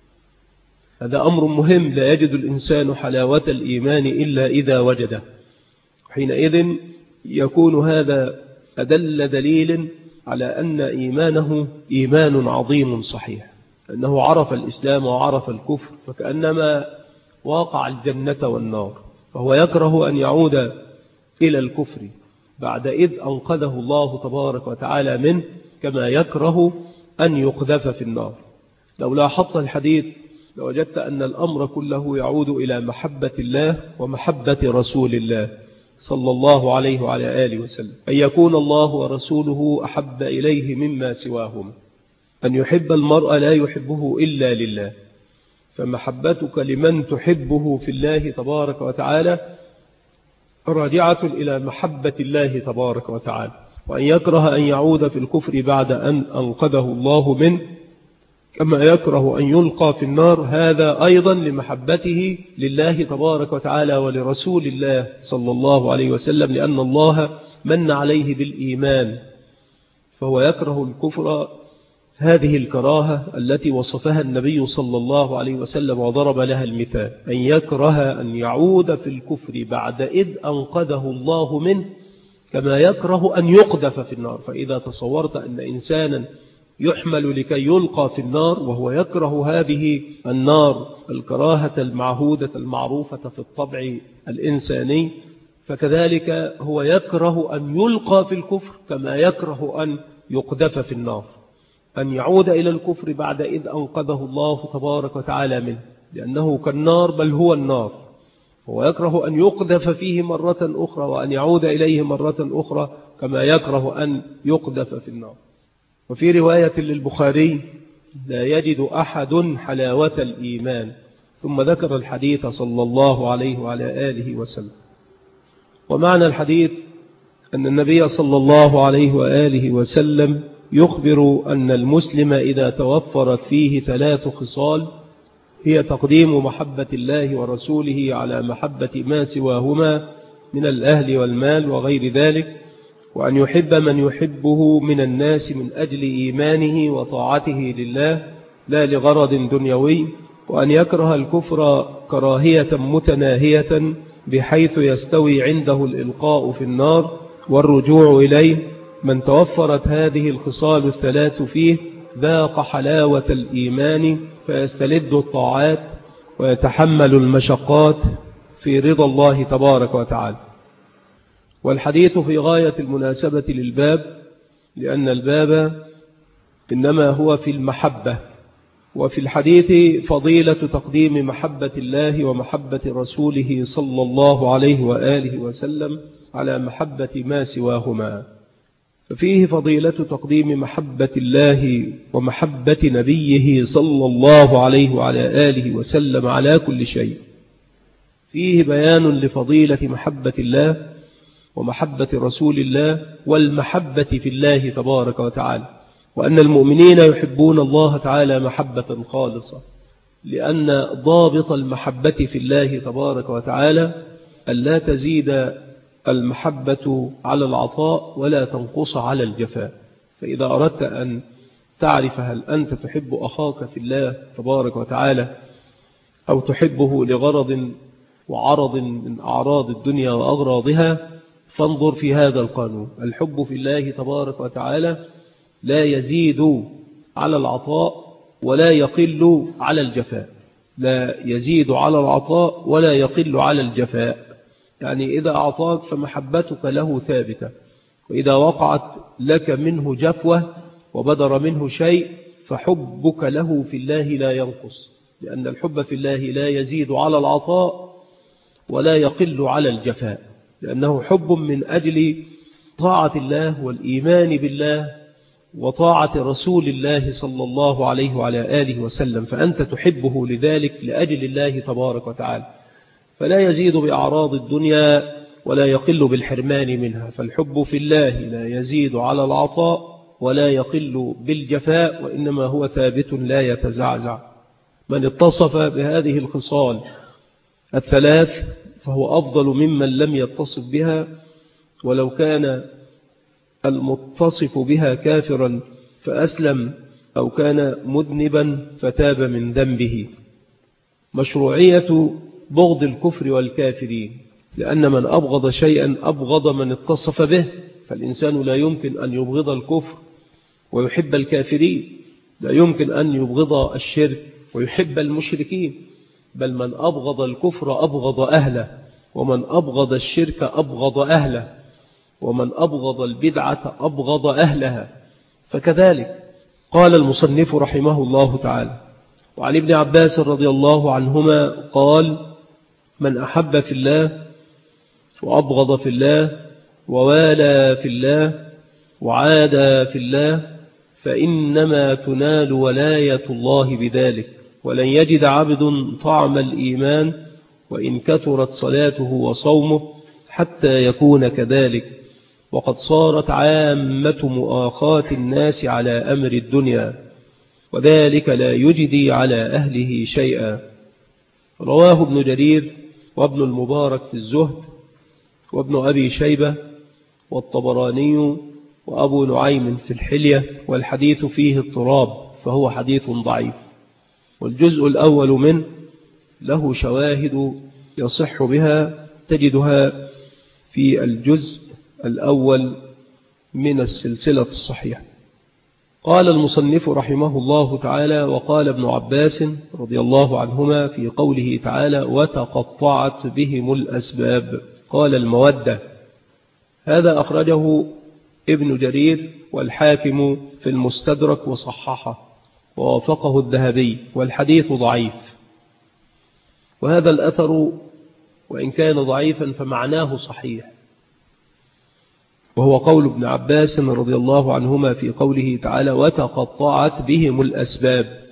هذا أمر مهم، لا يجد الإنسان حلاوة الإيمان إلا إذا وجده. حينئذ يكون هذا أدل دليل على أن إيمانه إيمان عظيم صحيح، أنه عرف الإسلام وعرف الكفر، فكأنما واقع الجنة والنار. فهو يكره أن يعود إلى الكفر بعد إذ أنقذه الله تبارك وتعالى منه، كما يكره أن يقذف في النار. لو لاحظت الحديث لوجدت أن الأمر كله يعود إلى محبة الله ومحبة رسول الله صلى الله عليه وعلى آله وسلم، أن يكون الله ورسوله أحب إليه مما سواهما، أن يحب المرء لا يحبه إلا لله. فمحبتك لمن تحبه في الله تبارك وتعالى راجعة إلى محبة الله تبارك وتعالى. وأن يكره أن يعود في الكفر بعد أن أنقذه الله منه، كما يكره أن يلقى في النار، هذا أيضا لمحبته لله تبارك وتعالى ولرسول الله صلى الله عليه وسلم، لأن الله من عليه بالإيمان، فهو يكره الكفر. هذه الكراهة التي وصفها النبي صلى الله عليه وسلم وضرب لها المثال، أن يكره أن يعود في الكفر بعد إذ أنقذه الله منه، كما يكره أن يقذف في النار. فإذا تصورت أن إنسانا يحمل لكي يلقى في النار وهو يكره هذه النار الكراهة المعهودة المعروفة في الطبع الإنساني، فكذلك هو يكره أن يلقى في الكفر كما يكره أن يقذف في النار، أن يعود إلى الكفر بعد إذ أنقذه الله تبارك وتعالى منه، لأنه كالنار بل هو النار. هو يكره أن يقذف فيه مرة أخرى وأن يعود إليه مرة أخرى كما يكره أن يقذف في النار. وفي رواية للبخاري: لا يجد أحد حلاوة الإيمان، ثم ذكر الحديث صلى الله عليه وعلى آله وسلم. ومعنى الحديث أن النبي صلى الله عليه وآله وسلم يخبر أن المسلم إذا توفرت فيه 3 خصال، هي تقديم محبة الله ورسوله على محبة ما سواهما من الأهل والمال وغير ذلك، وأن يحب من يحبه من الناس من أجل إيمانه وطاعته لله لا لغرض دنيوي، وأن يكره الكفر كراهية متناهية بحيث يستوي عنده الإلقاء في النار والرجوع إليه. من توفرت هذه الخصال 3 فيه ذاق حلاوة الإيمان، فيستلذ الطاعات ويتحمل المشقات في رضا الله تبارك وتعالى. والحديث في غاية المناسبة للباب، لأن الباب إنما هو في المحبة. وفي الحديث فضيلة تقديم محبة الله ومحبة رسوله صلى الله عليه وآله وسلم على محبة ما سواهما، ففيه فضيلة تقديم محبة الله ومحبة نبيه صلى الله عليه وعلى آله وسلم على كل شيء. فيه بيان لفضيلة محبة الله ومحبة رسول الله والمحبة في الله تبارك وتعالى، وأن المؤمنين يحبون الله تعالى محبة خالصة، لأن ضابط المحبة في الله تبارك وتعالى ألا تزيد المحبة على العطاء ولا تنقص على الجفاء. فإذا أردت أن تعرف هل أنت تحب أخاك في الله تبارك وتعالى أو تحبه لغرض وعرض من أعراض الدنيا وأغراضها، فانظر في هذا القانون: الحب في الله تبارك وتعالى لا يزيد على العطاء ولا يقل على الجفاء، لا يزيد على العطاء ولا يقل على الجفاء. يعني إذا أعطاك فمحبتك له ثابتة، وإذا وقعت لك منه جفوة وبدر منه شيء فحبك له في الله لا ينقص، لأن الحب في الله لا يزيد على العطاء ولا يقل على الجفاء، لأنه حب من أجل طاعة الله والإيمان بالله وطاعة رسول الله صلى الله عليه وعلى آله وسلم، فأنت تحبه لذلك لأجل الله تبارك وتعالى. فلا يزيد بأعراض الدنيا ولا يقل بالحرمان منها. فالحب في الله لا يزيد على العطاء ولا يقل بالجفاء، وإنما هو ثابت لا يتزعزع. من اتصف بهذه الخصال الثلاث فهو أفضل ممن لم يتصف بها، ولو كان المتصف بها كافرا فأسلم أو كان مذنبا فتاب من ذنبه. مشروعية بغض الكفر والكافرين، لأن من أبغض شيئا أبغض من اتصف به، فالإنسان لا يمكن أن يبغض الكفر ويحب الكافرين، لا يمكن أن يبغض الشرك ويحب المشركين، بل من أبغض الكفر أبغض أهله، ومن أبغض الشرك أبغض أهله، ومن أبغض البدعة أبغض أهلها. فكذلك قال المصنف رحمه الله تعالى: وعن ابن عباس رضي الله عنهما قال: من أحب في الله وأبغض في الله ووالى في الله وعادى في الله فإنما تنال ولاية الله بذلك، ولن يجد عبد طعم الإيمان وإن كثرت صلاته وصومه حتى يكون كذلك. وقد صارت عامة مؤاخاة الناس على أمر الدنيا، وذلك لا يجدي على أهله شيئا. رواه ابن جرير وابن المبارك في الزهد، وابن أبي شيبة والطبراني وأبو نعيم في الحلية، والحديث فيه اضطراب فهو حديث ضعيف. والجزء الأول منه له شواهد يصح بها، تجدها في الجزء الأول من السلسلة الصحيحة. قال المصنف رحمه الله تعالى: وقال ابن عباس رضي الله عنهما في قوله تعالى: وتقطعت بهم الأسباب، قال: المودة. هذا أخرجه ابن جرير والحاكم في المستدرك وصححه ووافقه الذهبي، والحديث ضعيف. وهذا الأثر وإن كان ضعيفا فمعناه صحيح، وهو قول ابن عباس رضي الله عنهما في قوله تعالى: وتقطعت بهم الأسباب،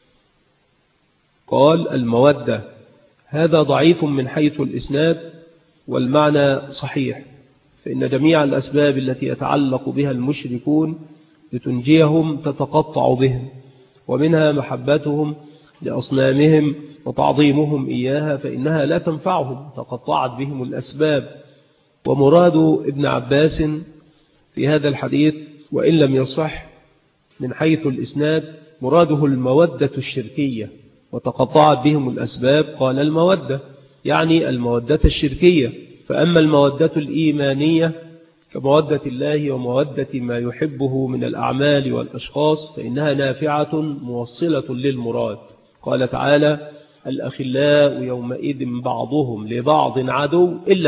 قال: المودة. هذا ضعيف من حيث الإسناد، والمعنى صحيح، فإن جميع الأسباب التي يتعلق بها المشركون لتنجيهم تتقطع بهم، ومنها محبتهم لأصنامهم وتعظيمهم إياها، فإنها لا تنفعهم، تقطعت بهم الأسباب. ومراد ابن عباس في هذا الحديث وإن لم يصح من حيث الإسناد مراده المودة الشركية، وتقطعت بهم الأسباب قال المودة يعني المودة الشركية. فأما المودة الإيمانية كمودة الله ومودة ما يحبه من الأعمال والأشخاص فإنها نافعة موصلة للمراد. قال تعالى: الأخلاء يومئذ بعضهم لبعض عدو إلا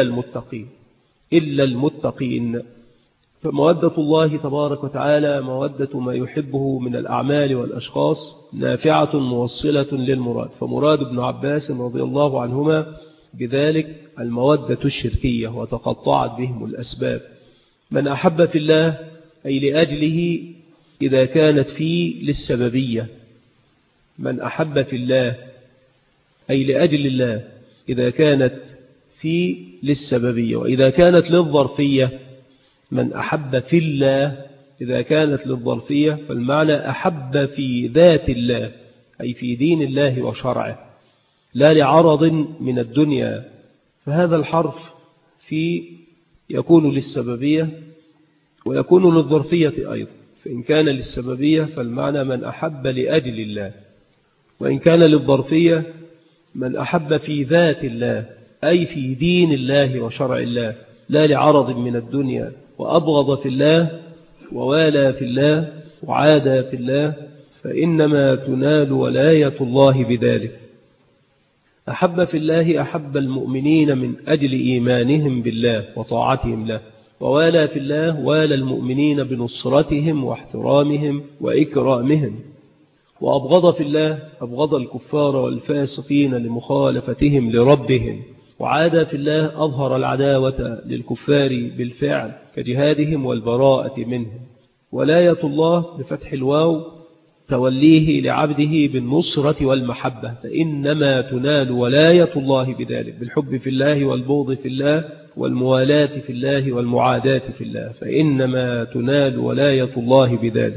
المتقين. فمودة الله تبارك وتعالى مودة ما يحبه من الأعمال والأشخاص نافعة موصلة للمراد. فمراد ابن عباس رضي الله عنهما بذلك المودة الشركية، وتقطعت بهم الأسباب. من أحب في الله أي لأجله إذا كانت فيه للسببية، من أحب في الله أي لأجل الله إذا كانت فيه للسببية. وإذا كانت للظرفية من أحب في الله إذا كانت للظرفية فالمعنى أحب في ذات الله أي في دين الله وشرعه، لا لعرض من الدنيا. فهذا الحرف في يكون للسببية ويكون للظرفية أيضا. فإن كان للسببية فالمعنى من أحب لأجل الله، وإن كان للظرفية من أحب في ذات الله أي في دين الله وشرع الله، لا لعرض من الدنيا. وأبغض في الله ووالى في الله وعادى في الله فإنما تنال ولاية الله بذلك. أحب في الله أحب المؤمنين من أجل إيمانهم بالله وطاعتهم له، ووالى في الله والى المؤمنين بنصرتهم واحترامهم وإكرامهم. وأبغض في الله أبغض الكفار والفاسقين لمخالفتهم لربهم. وعادى في الله أظهر العداوة للكفار بالفعل كجهادهم والبراءة منهم. ولاية الله بفتح الواو توليه لعبده بالنصرة والمحبة، فإنما تنال ولاية الله بذلك، بالحب في الله والبغض في الله والموالاة في الله والمعاداة في الله، فإنما تنال ولاية الله بذلك.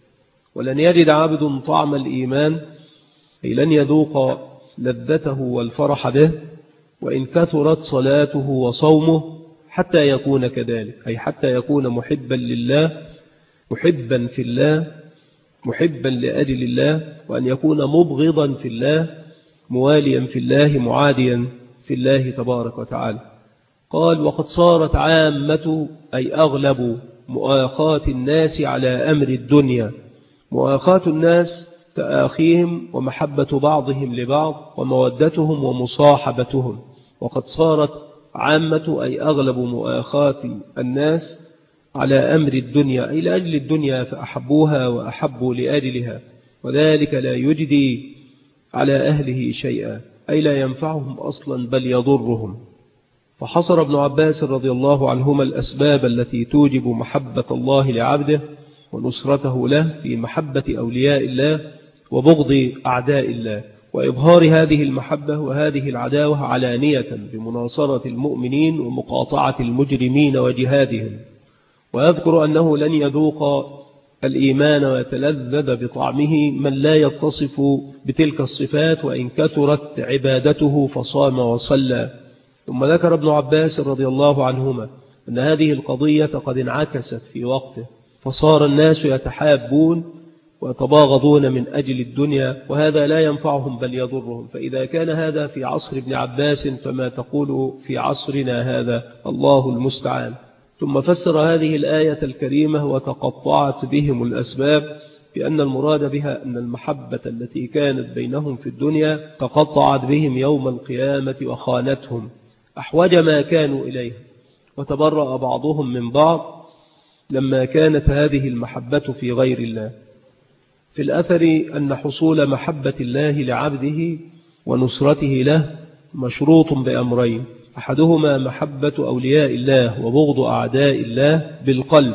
ولن يجد عبد طعم الإيمان، أي لن يذوق لذته والفرح به وإن كثرت صلاته وصومه حتى يكون كذلك، أي حتى يكون محبا لله، محبا في الله، محبا لأجل الله، وأن يكون مبغضا في الله، مواليا في الله، معاديا في الله تبارك وتعالى. قال: وقد صارت عامة أي أغلب مؤاخاة الناس على أمر الدنيا. مؤاخاة الناس تآخيهم ومحبة بعضهم لبعض ومودتهم ومصاحبتهم. وقد صارت عامة أي أغلب مؤاخاة الناس على أمر الدنيا، أي لأجل الدنيا، فأحبوها وأحبوا لأجلها، وذلك لا يجدي على أهله شيئا، أي لا ينفعهم أصلا بل يضرهم. فحصر ابن عباس رضي الله عنهما الأسباب التي توجب محبة الله لعبده ونصرته له في محبة أولياء الله وبغض أعداء الله، وإظهار هذه المحبة وهذه العداوة علانية بمناصرة المؤمنين ومقاطعة المجرمين وجهادهم. ويذكر أنه لن يذوق الإيمان ويتلذذ بطعمه من لا يتصف بتلك الصفات وإن كثرت عبادته فصام وصلى. ثم ذكر ابن عباس رضي الله عنهما أن هذه القضية قد انعكست في وقته، فصار الناس يتحابون ويتباغضون من أجل الدنيا، وهذا لا ينفعهم بل يضرهم. فإذا كان هذا في عصر ابن عباس فما تقول في عصرنا هذا؟ الله المستعان. ثم فسر هذه الآية الكريمة: وتقطعت بهم الأسباب، بأن المراد بها أن المحبة التي كانت بينهم في الدنيا تقطعت بهم يوم القيامة وخانتهم أحوج ما كانوا إليه، وتبرأ بعضهم من بعض لما كانت هذه المحبة في غير الله. في الأثر أن حصول محبة الله لعبده ونصرته له مشروط بأمرين: أحدهما محبة أولياء الله وبغض أعداء الله بالقلب،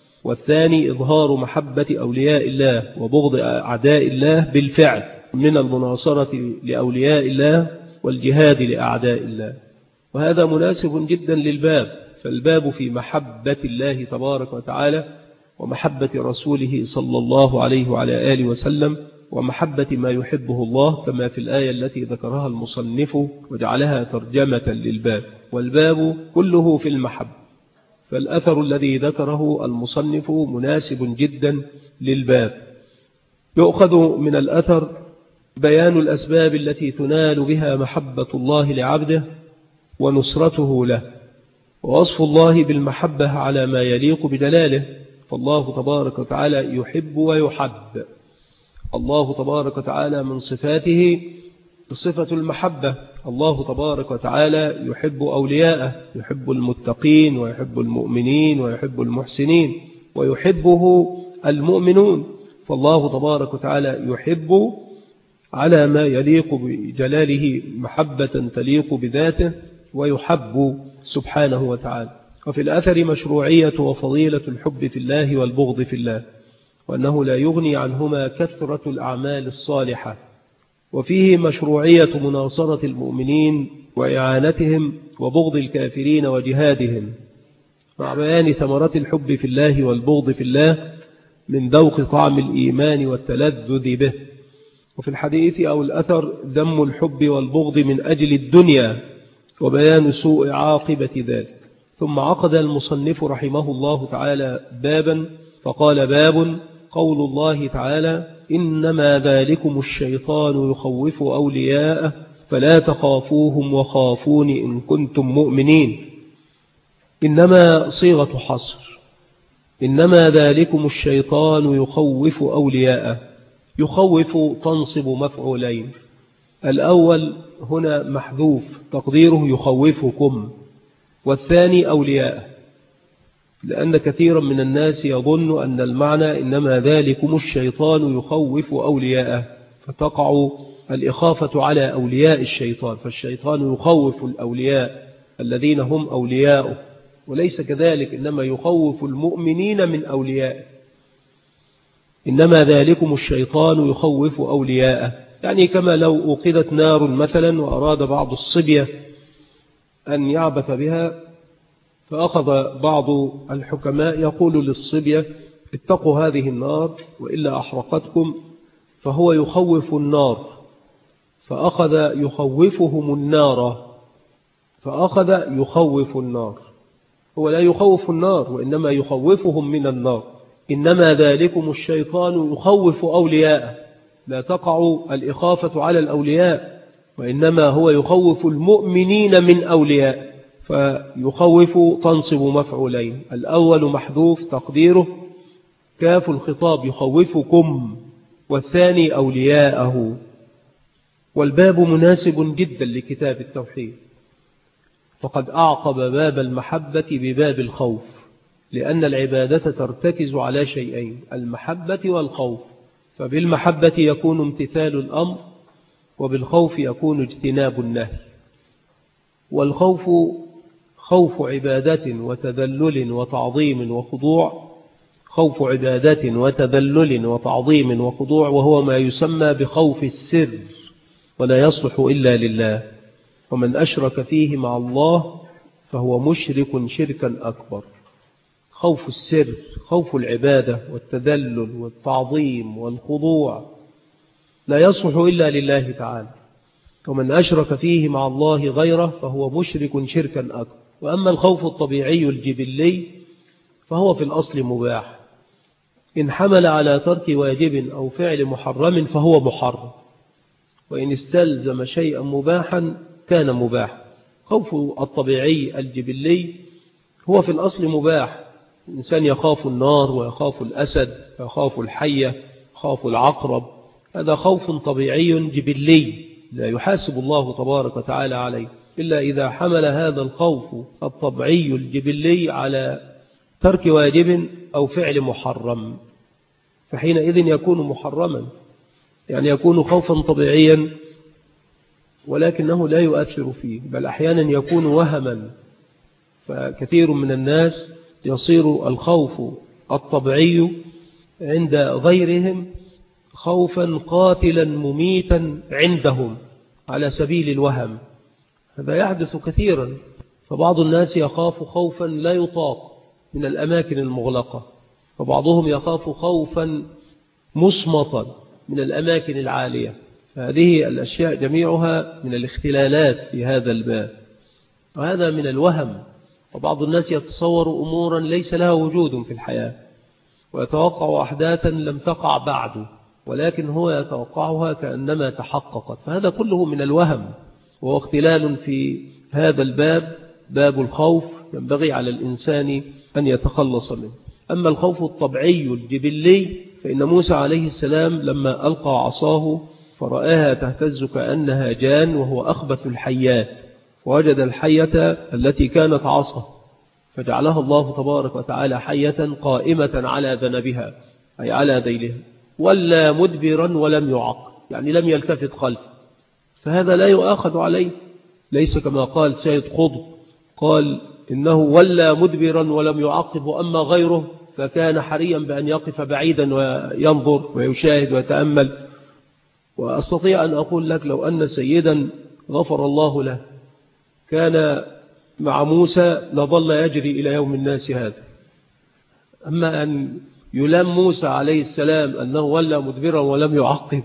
والثاني إظهار محبة أولياء الله وبغض أعداء الله بالفعل، من المناصرة لأولياء الله والجهاد لأعداء الله. وهذا مناسب جدا للباب، فالباب في محبة الله تبارك وتعالى ومحبة رسوله صلى الله عليه وعلى آله وسلم ومحبة ما يحبه الله، كما في الآية التي ذكرها المصنف وجعلها ترجمة للباب، والباب كله في المحبة. فالأثر الذي ذكره المصنف مناسب جدا للباب. يؤخذ من الأثر بيان الأسباب التي تنال بها محبة الله لعبده ونصرته له، ووصف الله بالمحبة على ما يليق بجلاله، فالله تبارك وتعالى يحب ويحب. الله تبارك وتعالى من صفاته صفة المحبة. الله تبارك وتعالى يحب أولياءه، يحب المتقين ويحب المؤمنين ويحب المحسنين ويحبه المؤمنون، فالله تبارك وتعالى يحب على ما يليق بجلاله محبة تليق بذاته، ويحب سبحانه وتعالى. وفي الأثر مشروعية وفضيلة الحب في الله والبغض في الله، وأنه لا يغني عنهما كثرة الأعمال الصالحة. وفيه مشروعية مناصرة المؤمنين وإعانتهم وبغض الكافرين وجهادهم، مع بيان ثمرة الحب في الله والبغض في الله من ذوق طعم الإيمان والتلذذ به. وفي الحديث أو الأثر ذم الحب والبغض من أجل الدنيا وبيان سوء عاقبة ذلك. ثم عقد المصنف رحمه الله تعالى بابا فقال: باب قول الله تعالى: إنما ذلكم الشيطان يخوف أولياءه فلا تخافوهم وخافون إن كنتم مؤمنين. إنما صيغة حصر، إنما ذلكم الشيطان يخوف أولياءه. يخوف تنصب مفعولين، الأول هنا محذوف تقديره يخوفكم، والثاني أولياء، لأن كثيرا من الناس يظن أن المعنى إنما ذلكم الشيطان يخوف أولياءه، فتقع الإخافة على أولياء الشيطان، فالشيطان يخوف الأولياء الذين هم أولياؤه، وليس كذلك، إنما يخوف المؤمنين من أوليائه. إنما ذلكم الشيطان يخوف أولياءه، يعني كما لو أوقدت نار مثلا وأراد بعض الصبية أن يعبث بها، فأخذ بعض الحكماء يقول للصبية اتقوا هذه النار وإلا أحرقتكم، فهو يخوف النار، فأخذ يخوفهم النار، فأخذ يخوف النار. هو لا يخوف النار وإنما يخوفهم من النار. إنما ذلكم الشيطان يخوف أولياءه، لا تقع الإخافة على الأولياء، وإنما هو يخوف المؤمنين من أولياء. فيخوف تنصب مفعولين، الأول محذوف تقديره كاف الخطاب يخوفكم، والثاني أولياءه. والباب مناسب جدا لكتاب التوحيد، فقد أعقب باب المحبة بباب الخوف، لأن العبادة ترتكز على شيئين، المحبة والخوف. فبالمحبة يكون امتثال الأمر، وبالخوف يكون اجتناب النهي. والخوف خوف عبادة وتذلل وتعظيم وخضوع، خوف عبادة وتذلل وتعظيم وخضوع، وهو ما يسمى بخوف السر، ولا يصلح إلا لله. ومن أشرك فيه مع الله فهو مشرك شركا أكبر. خوف السر خوف العبادة والتذلل والتعظيم والخضوع لا يصلح إلا لله تعالى. ومن أشرك فيه مع الله غيره فهو مشرك شركا أكبر. وأما الخوف الطبيعي الجبلي فهو في الأصل مباح، إن حمل على ترك واجب أو فعل محرم فهو محرم، وإن استلزم شيئا مباحا كان مباح. خوف الطبيعي الجبلي هو في الأصل مباح، الإنسان يخاف النار ويخاف الأسد ويخاف الحية يخاف العقرب، هذا خوف طبيعي جبلي لا يحاسب الله تبارك وتعالى عليه، إلا إذا حمل هذا الخوف الطبيعي الجبلي على ترك واجب أو فعل محرم، فحينئذ يكون محرما، يعني يكون خوفا طبيعيا ولكنه لا يؤثر فيه، بل أحيانا يكون وهما. فكثير من الناس يصير الخوف الطبيعي عند غيرهم خوفا قاتلا مميتا عندهم على سبيل الوهم، هذا يحدث كثيرا. فبعض الناس يخاف خوفا لا يطاق من الأماكن المغلقة، وبعضهم يخاف خوفا مصمتا من الأماكن العالية. فهذه الأشياء جميعها من الاختلالات في هذا الباب، وهذا من الوهم. وبعض الناس يتصور أمورا ليس لها وجود في الحياة، ويتوقع أحداثا لم تقع بعد، ولكن هو يتوقعها كأنما تحققت، فهذا كله من الوهم، وهو اختلال في هذا الباب، باب الخوف، ينبغي على الإنسان أن يتخلص منه. أما الخوف الطبيعي الجبلي فإن موسى عليه السلام لما ألقى عصاه فرآها تهتز كأنها جان وهو أخبث الحيات، ووجد الحية التي كانت عصا فجعلها الله تبارك وتعالى حية قائمة على ذنبها أي على ذيلها، ولا مدبرا ولم يعق، يعني لم يلتفت خلفه، فهذا لا يؤاخذ عليه، ليس كما قال سيد قطب قال إنه ولا مدبرا ولم يعقب، وأما غيره فكان حريا بأن يقف بعيدا وينظر ويشاهد ويتأمل. وأستطيع أن أقول لك لو أن سيدا غفر الله له كان مع موسى لظل يجري إلى يوم الناس هذا. أما أن يلام موسى عليه السلام أنه ولى مدبرا ولم يعقب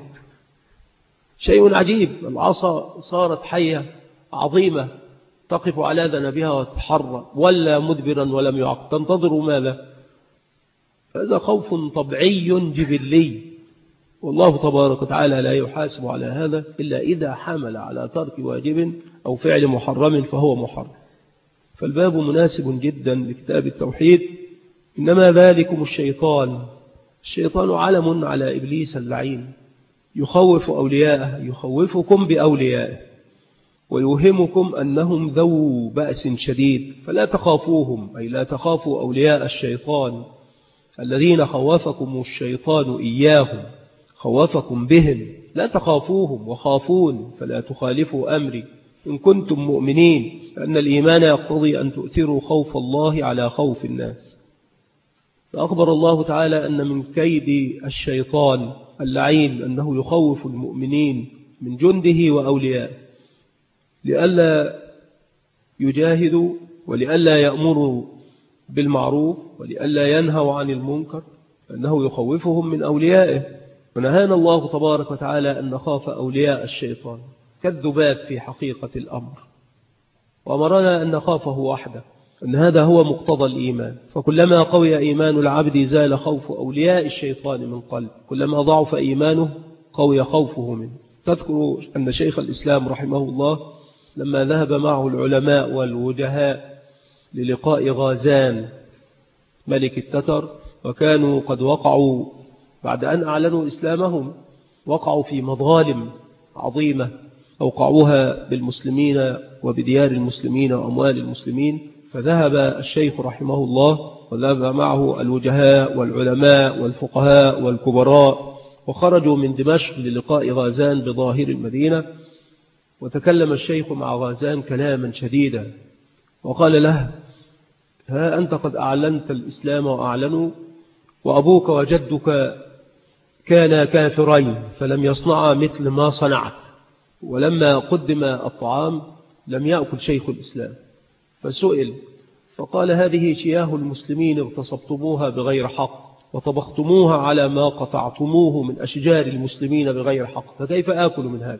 شيء عجيب، العصا صارت حية عظيمة تقف على ذنبها وتتحرك، ولى مدبرا ولم يعقب، تنتظر ماذا؟ هذا خوف طبيعي جبلي، والله تبارك وتعالى لا يحاسب على هذا إلا إذا حمل على ترك واجب أو فعل محرم فهو محرم. فالباب مناسب جدا لكتاب التوحيد. إنما ذلكم الشيطان علم على إبليس اللعين، يخوف أولياءه، يخوفكم بأوليائه، ويوهمكم أنهم ذو بأس شديد، فلا تخافوهم، أي لا تخافوا أولياء الشيطان الذين خوفكم الشيطان إياهم، خوفكم بهم، لا تخافوهم وخافون، فلا تخالفوا أمري إن كنتم مؤمنين، لأن الإيمان يقتضي أن تؤثروا خوف الله على خوف الناس. فأخبر الله تعالى أن من كيد الشيطان اللعين أنه يخوف المؤمنين من جنده وأوليائه لئلا يجاهدوا ولئلا يأمروا بالمعروف ولئلا ينهوا عن المنكر، فإنه يخوفهم من أوليائه. ونهانا الله تبارك وتعالى أن نخاف أولياء الشيطان كالذباب في حقيقة الأمر، وأمرنا أن نخافه وحده، أن هذا هو مقتضى الإيمان. فكلما قوي إيمان العبد زال خوف أولياء الشيطان من قلب، كلما ضعف إيمانه قوي خوفه منه. تذكر أن شيخ الإسلام رحمه الله لما ذهب معه العلماء والوجهاء للقاء غازان ملك التتر، وكانوا قد وقعوا بعد أن أعلنوا إسلامهم وقعوا في مظالم عظيمة أوقعوها بالمسلمين وبديار المسلمين وأموال المسلمين، فذهب الشيخ رحمه الله وذهب معه الوجهاء والعلماء والفقهاء والكبراء، وخرجوا من دمشق للقاء غازان بظاهر المدينة. وتكلم الشيخ مع غازان كلاما شديدا وقال له: ها أنت قد أعلنت الإسلام وأعلنوا، وأبوك وجدك كانا كافرين فلم يصنعا مثل ما صنعت، ولما قدم الطعام لم يأكل شيخ الإسلام. فسئل فقال: هذه شياه المسلمين اغتصبتموها بغير حق وطبختموها على ما قطعتموه من أشجار المسلمين بغير حق، فكيف آكل من هذا؟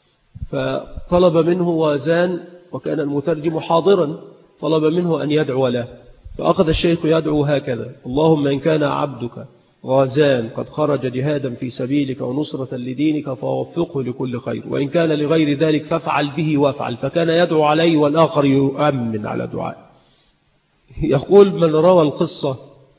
فطلب منه غازان، وكان المترجم حاضرا، طلب منه أن يدعو له، فأخذ الشيخ يدعو هكذا: اللهم إن كان عبدك غازان قد خرج جهادا في سبيلك ونصرة لدينك فوفقه لكل خير، وإن كان لغير ذلك فافعل به وافعل. فكان يدعو عليه والآخر يؤمن على دعاء. يقول من روى القصة: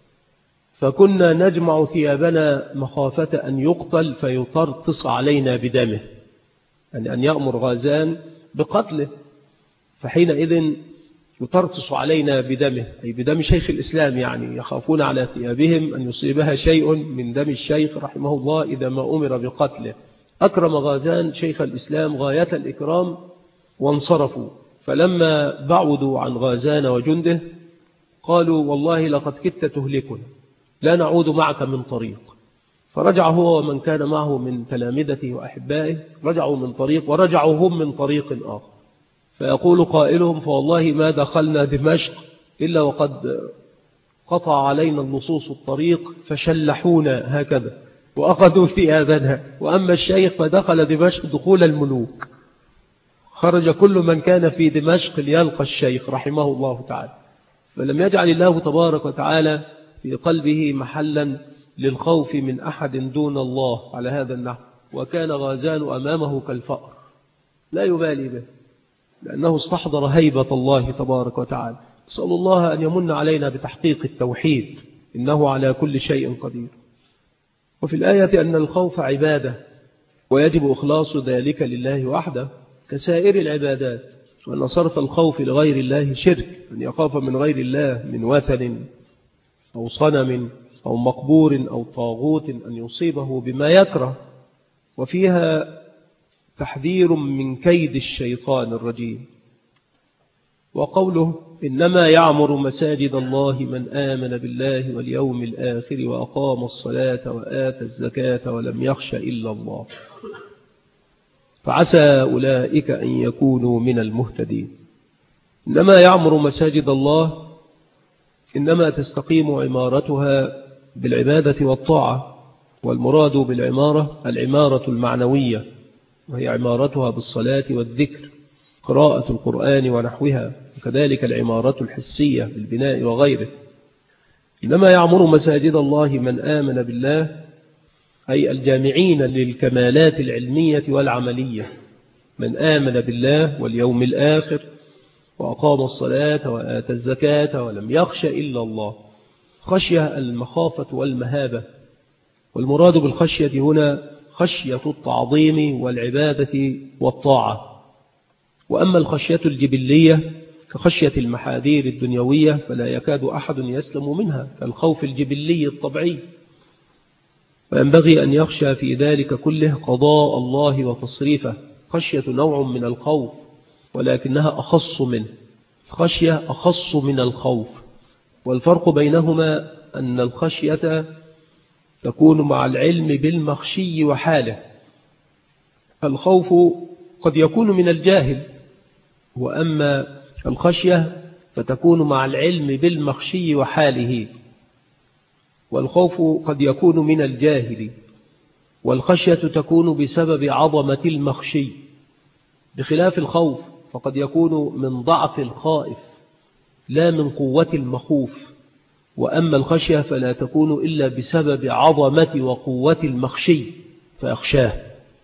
فكنا نجمع ثيابنا مخافة أن يقتل فيطرطس علينا بدمه، يعني أن يأمر غازان بقتله، فحينئذ يطرطس علينا بدمه، أي بدم شيخ الإسلام، يعني يخافون على ثيابهم أن يصيبها شيء من دم الشيخ رحمه الله إذا ما أمر بقتله. أكرم غازان شيخ الإسلام غاية الإكرام وانصرفوا، فلما بعدوا عن غازان وجنده قالوا: والله لقد كدت تهلكنا، لا نعود معك من طريق. فرجع هو ومن كان معه من تلامذته وأحبائه، رجعوا من طريق ورجعوا هم من طريق آخر. فيقول قائلهم: فوالله ما دخلنا دمشق إلا وقد قطع علينا اللصوص الطريق فشلحونا هكذا وأخذوا ثيابنا، وأما الشيخ فدخل دمشق دخول الملوك. خرج كل من كان في دمشق ليلقى الشيخ رحمه الله تعالى، فلم يجعل الله تبارك وتعالى في قلبه محلا للخوف من أحد دون الله على هذا النحو. وكان غازان أمامه كالفأر لا يبالي به، لأنه استحضر هيبة الله تبارك وتعالى. نسأل الله أن يمن علينا بتحقيق التوحيد، إنه على كل شيء قدير. وفي الآية أن الخوف عبادة ويجب إخلاص ذلك لله وحده كسائر العبادات، وأن صرف الخوف لغير الله شرك، أن يخاف من غير الله من وثن أو صنم أو مقبور أو طاغوت أن يصيبه بما يكره. وفيها تحذير من كيد الشيطان الرجيم. وقوله: إنما يعمر مساجد الله من آمن بالله واليوم الآخر وأقام الصلاة وآتى الزكاة ولم يخش إلا الله، فعسى أولئك أن يكونوا من المهتدين. إنما يعمر مساجد الله إنما تستقيم عمارتها بالعبادة والطاعة، والمراد بالعمارة العمارة المعنوية، وهي عمارتها بالصلاة والذكر، قراءة القرآن ونحوها، وكذلك العمارة الحسية بالبناء وغيره. إنما يعمر مساجد الله من آمن بالله، أي الجامعين للكمالات العلمية والعملية، من آمن بالله واليوم الآخر وأقام الصلاة وآتى الزكاة ولم يخش إلا الله. خشية المخافة والمهابة، والمراد بالخشية هنا خشية التعظيم والعبادة والطاعة. وأما الخشية الجبلية كخشية المحاذير الدنيوية فلا يكاد أحد يسلم منها كالخوف الجبلي الطبيعي، وينبغي أن يخشى في ذلك كله قضاء الله وتصريفه. خشية نوع من الخوف ولكنها أخص منه، خشية أخص من الخوف، والفرق بينهما أن الخشية تكون مع العلم بالمخشي وحاله. الخوف قد يكون من الجاهل، وأما الخشية فتكون مع العلم بالمخشي وحاله. والخوف قد يكون من الجاهل، والخشية تكون بسبب عظمة المخشي، بخلاف الخوف فقد يكون من ضعف الخائف لا من قوة المخوف. وأما الخشية فلا تكون إلا بسبب عظمة وقوة المخشي فيخشاه.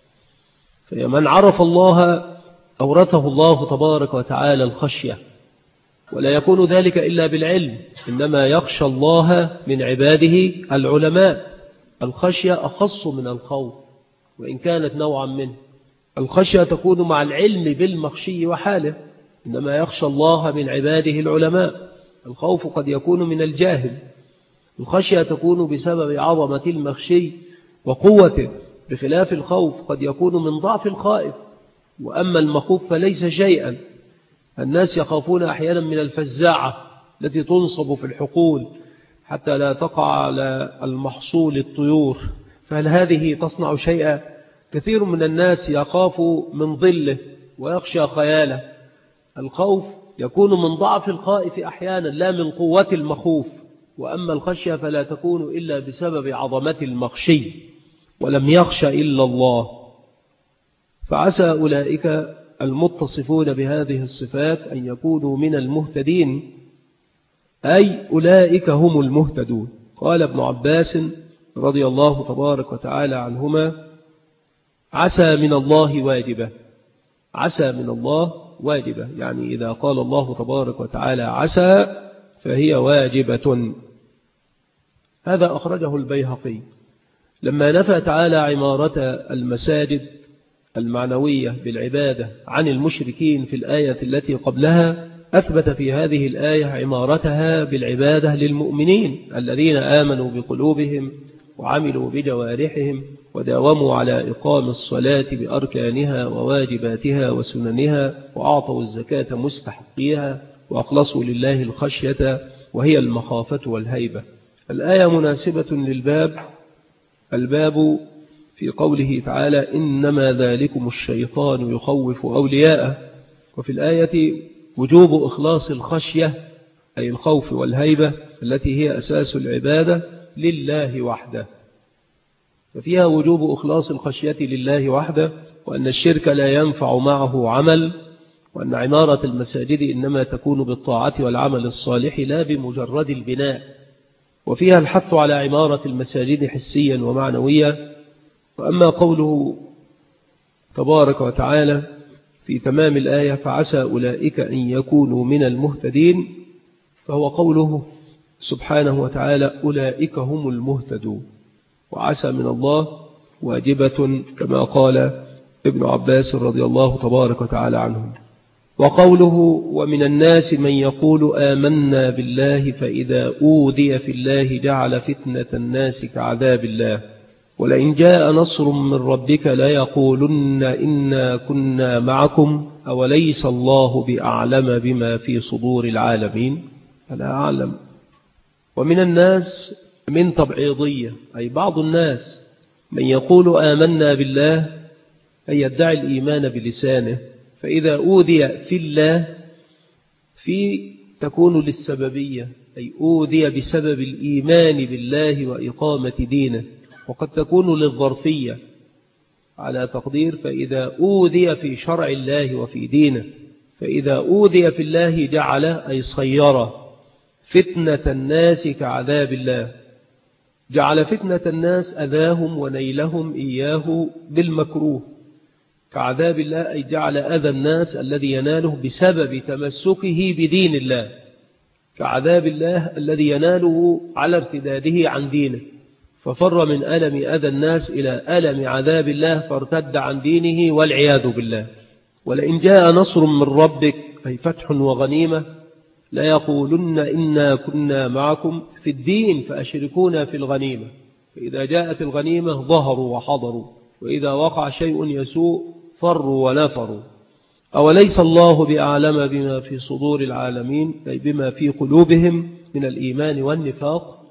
فمن عرف الله أورثه الله تبارك وتعالى الخشية، ولا يكون ذلك إلا بالعلم، إنما يخشى الله من عباده العلماء. الخشية أخص من الخوف وإن كانت نوعا منه. الخشية تكون مع العلم بالمخشي وحاله، إنما يخشى الله من عباده العلماء. الخوف قد يكون من الجاهل، الخشية تكون بسبب عظمة المخشي وقوته، بخلاف الخوف قد يكون من ضعف الخائف. وأما المخوف فليس شيئا. الناس يخافون أحيانا من الفزاعة التي تنصب في الحقول حتى لا تقع على المحصول الطيور، فهل هذه تصنع شيئا؟ كثير من الناس يخاف من ظله ويخشى خياله. الخوف يكون من ضعف الخائف أحيانا لا من قوة المخوف. وأما الخشية فلا تكون إلا بسبب عظمة المخشي، ولم يخش إلا الله. فعسى أولئك المتصفون بهذه الصفات أن يكونوا من المهتدين، أي أولئك هم المهتدون. قال ابن عباس رضي الله تبارك وتعالى عنهما: عسى من الله واجبة. عسى من الله واجبة، يعني إذا قال الله تبارك وتعالى عسى فهي واجبة. هذا أخرجه البيهقي لما نفى تعالى عمارة المساجد المعنوية بالعبادة عن المشركين في الآية التي قبلها، أثبت في هذه الآية عمارتها بالعبادة للمؤمنين الذين آمنوا بقلوبهم وعملوا بجوارحهم وداوموا على إقام الصلاة بأركانها وواجباتها وسننها، وأعطوا الزكاة مستحقيها، وأخلصوا لله الخشية وهي المخافة والهيبة. الآية مناسبة للباب. الباب في قوله تعالى: إنما ذلكم الشيطان يخوف أولياءه. وفي الآية وجوب إخلاص الخشية أي الخوف والهيبة التي هي أساس العبادة لله وحده. ففيها وجوب إخلاص الخشية لله وحده، وأن الشرك لا ينفع معه عمل، وأن عمارة المساجد إنما تكون بالطاعة والعمل الصالح لا بمجرد البناء. وفيها الحث على عمارة المساجد حسيا ومعنويا. وأما قوله تبارك وتعالى في تمام الآية: فعسى أولئك أن يكونوا من المهتدين، فهو قوله سبحانه وتعالى: أولئك هم المهتدون. وعسى من الله واجبة كما قال ابن عباس رضي الله تبارك وتعالى عنهم. وقوله: ومن الناس من يقول آمنا بالله فإذا أوذي في الله جعل فتنة الناس كعذاب الله ولئن جاء نصر من ربك ليقولن إنا كنا معكم أوليس الله بأعلم بما في صدور العالمين. ألا أعلم. ومن الناس من تبعيضية، أي بعض الناس من يقول آمنا بالله أي يدعي الإيمان بلسانه، فإذا أوذي في الله في تكون للسببية، أي أوذي بسبب الإيمان بالله وإقامة دينه، وقد تكون للظرفية على تقدير فإذا أوذي في شرع الله وفي دينه. فإذا أوذي في الله جعل أي صير فتنة الناس كعذاب الله، جعل فتنة الناس أذاهم ونيلهم إياه بالمكروه كعذاب الله، أي جعل أذى الناس الذي يناله بسبب تمسكه بدين الله كعذاب الله الذي يناله على ارتداده عن دينه، ففر من ألم أذى الناس إلى ألم عذاب الله فارتد عن دينه والعياذ بالله. ولئن جاء نصر من ربك أي فتح وغنيمة لا يقولن إنا كنا معكم في الدين فأشركونا في الغنيمة، فإذا جاءت الغنيمة ظهروا وحضروا، وإذا وقع شيء يسوء فروا ونفروا. أوليس الله بأعلم بما في صدور العالمين أي بما في قلوبهم من الإيمان والنفاق.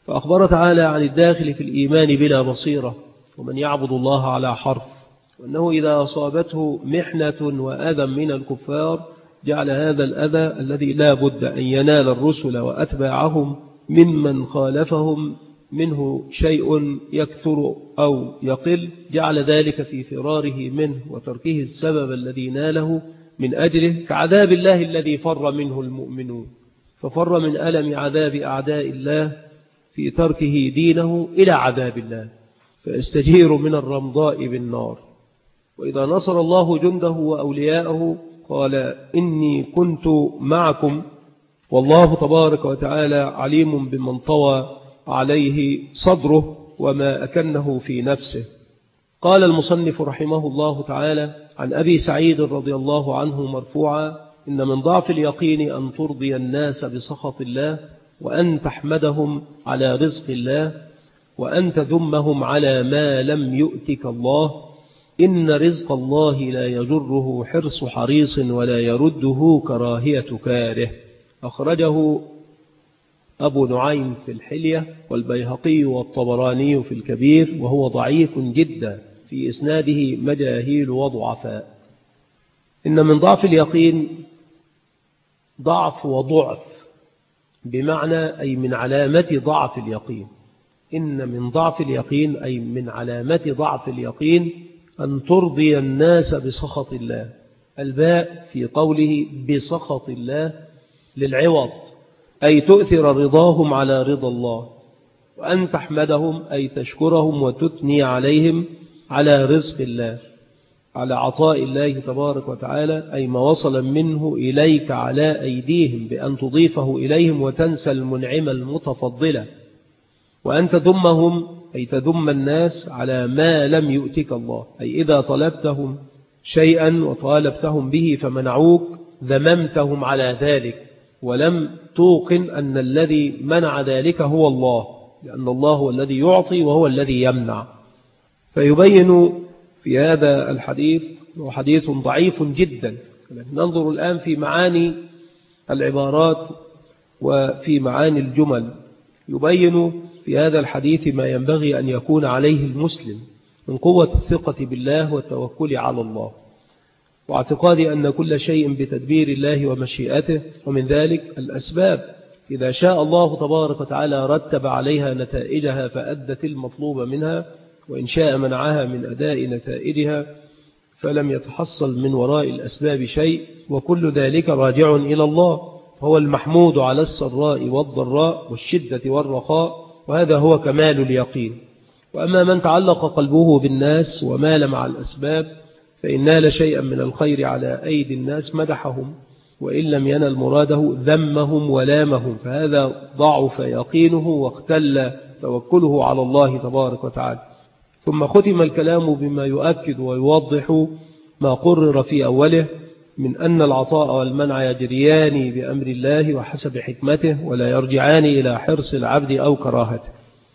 فأخبر تعالى عن الداخل في الإيمان بلا بصيرة ومن يعبد الله على حرف، وأنه إذا أصابته محنة وأذى من الكفار جعل هذا الأذى الذي لا بد أن ينال الرسل وأتباعهم ممن خالفهم منه شيء يكثر أو يقل، جعل ذلك في فراره منه وتركه السبب الذي ناله من أجله، كعذاب الله الذي فر منه المؤمنون، ففر من ألم عذاب أعداء الله في تركه دينه إلى عذاب الله، فيستجير من الرمضاء بالنار. وإذا نصر الله جنده وأولياءه قال إني كنت معكم والله تبارك وتعالى عليم بمن طوى عليه صدره وما أكنه في نفسه. قال المصنف رحمه الله تعالى عن أبي سعيد رضي الله عنه مرفوعا: إن من ضعف اليقين أن ترضي الناس بسخط الله، وأن تحمدهم على رزق الله، وأن تذمهم على ما لم يؤتك الله. إن رزق الله لا يجره حرص حريص ولا يرده كراهية كاره. أخرجه أبو نعيم في الحلية والبيهقي والطبراني في الكبير، وهو ضعيف جدا في إسناده مجاهيل وضعفاء. إن من ضعف اليقين ضعف وضعف، بمعنى أي من علامة ضعف اليقين. إن من ضعف اليقين أي من علامة ضعف اليقين أن ترضي الناس بسخط الله. الباء في قوله بسخط الله للعوض، أي تؤثر رضاهم على رضا الله، وأن تحمدهم أي تشكرهم وتثني عليهم على رزق الله، على عطاء الله تبارك وتعالى، أي ما وصل منه إليك على أيديهم، بأن تضيفه إليهم وتنسى المنعم المتفضلة. وأن تذمهم أي تذم الناس على ما لم يؤتك الله، أي إذا طلبتهم شيئا وطالبتهم به فمنعوك ذممتهم على ذلك، ولم توقن أن الذي منع ذلك هو الله، لأن الله هو الذي يعطي وهو الذي يمنع. فيبين في هذا الحديث، وحديث ضعيف جدا، ننظر الآن في معاني العبارات وفي معاني الجمل. يبين في هذا الحديث ما ينبغي أن يكون عليه المسلم من قوة الثقة بالله والتوكل على الله، واعتقاد أن كل شيء بتدبير الله ومشيئته، ومن ذلك الأسباب. إذا شاء الله تبارك وتعالى رتب عليها نتائجها فأدت المطلوب منها، وإن شاء منعها من أداء نتائجها فلم يتحصل من وراء الأسباب شيء، وكل ذلك راجع إلى الله، هو المحمود على السراء والضراء والشدة والرخاء، وهذا هو كمال اليقين. وأما من تعلق قلبه بالناس ومال مع الأسباب، فإن نال شيئا من الخير على أيدي الناس مدحهم، وإن لم ينل مراده ذمهم ولامهم، فهذا ضعف يقينه واختل توكله على الله تبارك وتعالى. ثم ختم الكلام بما يؤكد ويوضح ما قرر في أوله من أن العطاء والمنع يجريان بأمر الله وحسب حكمته، ولا يرجعان إلى حرص العبد أو كراهته.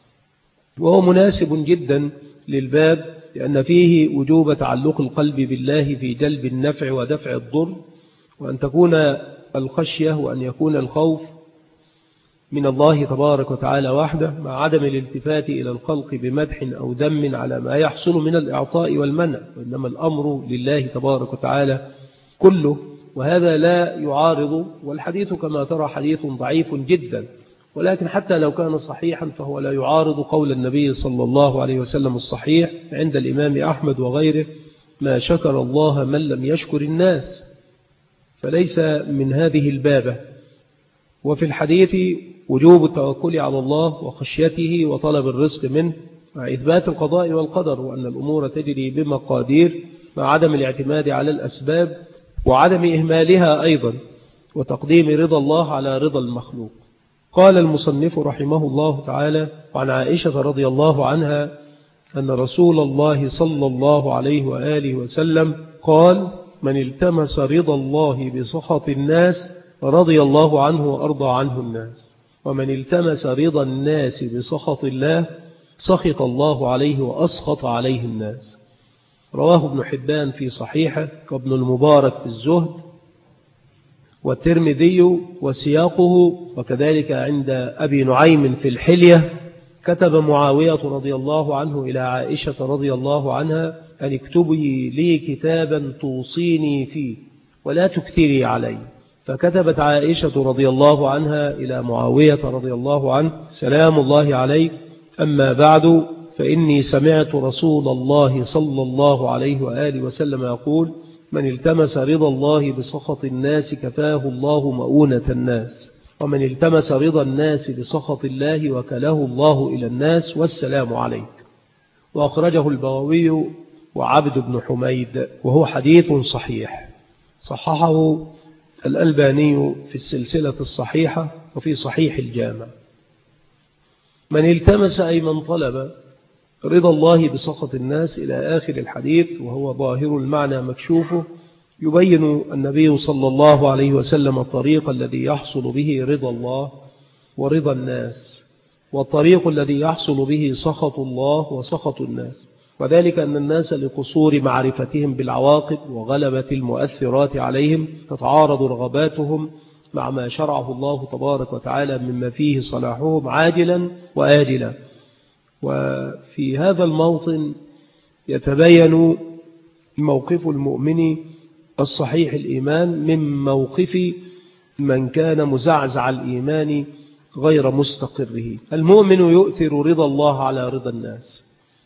وهو مناسب جدا للباب، لأن فيه وجوب تعلق القلب بالله في جلب النفع ودفع الضر، وأن تكون الخشية وأن يكون الخوف من الله تبارك وتعالى وحده، مع عدم الالتفات إلى الخلق بمدح أو ذم على ما يحصل من الإعطاء والمنع، وإنما الأمر لله تبارك وتعالى كله، وهذا لا يعارض. والحديث كما ترى حديث ضعيف جدا، ولكن حتى لو كان صحيحا فهو لا يعارض قول النبي صلى الله عليه وسلم الصحيح عند الإمام أحمد وغيره: ما شكر الله من لم يشكر الناس، فليس من هذه البابة. وفي الحديث وجوب التوكل على الله وخشيته وطلب الرزق منه، مع إثبات القضاء والقدر، وأن الأمور تجري بمقادير، مع عدم الاعتماد على الأسباب وعدم إهمالها أيضا، وتقديم رضا الله على رضا المخلوق. قال المصنف رحمه الله تعالى: وعن عائشة رضي الله عنها أن رسول الله صلى الله عليه وآله وسلم قال: من التمس رضا الله بسخط الناس رضي الله عنه وأرضى عنه الناس، ومن التمس رضا الناس بسخط الله سخط الله عليه وأسخط عليه الناس. رواه ابن حبان في صحيحه، وابن المبارك في الزهد، والترمذي وسياقه، وكذلك عند أبي نعيم في الحلية كتب معاوية رضي الله عنه إلى عائشة رضي الله عنها أن اكتبي لي كتابا توصيني فيه ولا تكثري علي. فكتبت عائشة رضي الله عنها إلى معاوية رضي الله عنه: سلام الله عليك، أما بعد، فإني سمعت رسول الله صلى الله عليه وآله وسلم يقول: من التمس رضا الله بسخط الناس كفاه الله مؤونة الناس، ومن التمس رضا الناس بسخط الله وكله الله إلى الناس، والسلام عليك. وأخرجه البغوي وعبد بن حميد، وهو حديث صحيح، صححه الألباني في السلسلة الصحيحة وفي صحيح الجامع. من التمس أي من طلب رضا الله بسخط الناس إلى آخر الحديث، وهو ظاهر المعنى مكشوفه، يبين النبي صلى الله عليه وسلم الطريق الذي يحصل به رضا الله ورضا الناس، والطريق الذي يحصل به سخط الله وسخط الناس، وذلك أن الناس لقصور معرفتهم بالعواقب وغلبة المؤثرات عليهم تتعارض رغباتهم مع ما شرعه الله تبارك وتعالى مما فيه صلاحهم عاجلا وآجلا. وفي هذا الموطن يتبين موقف المؤمن الصحيح الإيمان من موقف من كان مزعزع الإيمان غير مستقره. المؤمن يؤثر رضا الله على رضا الناس،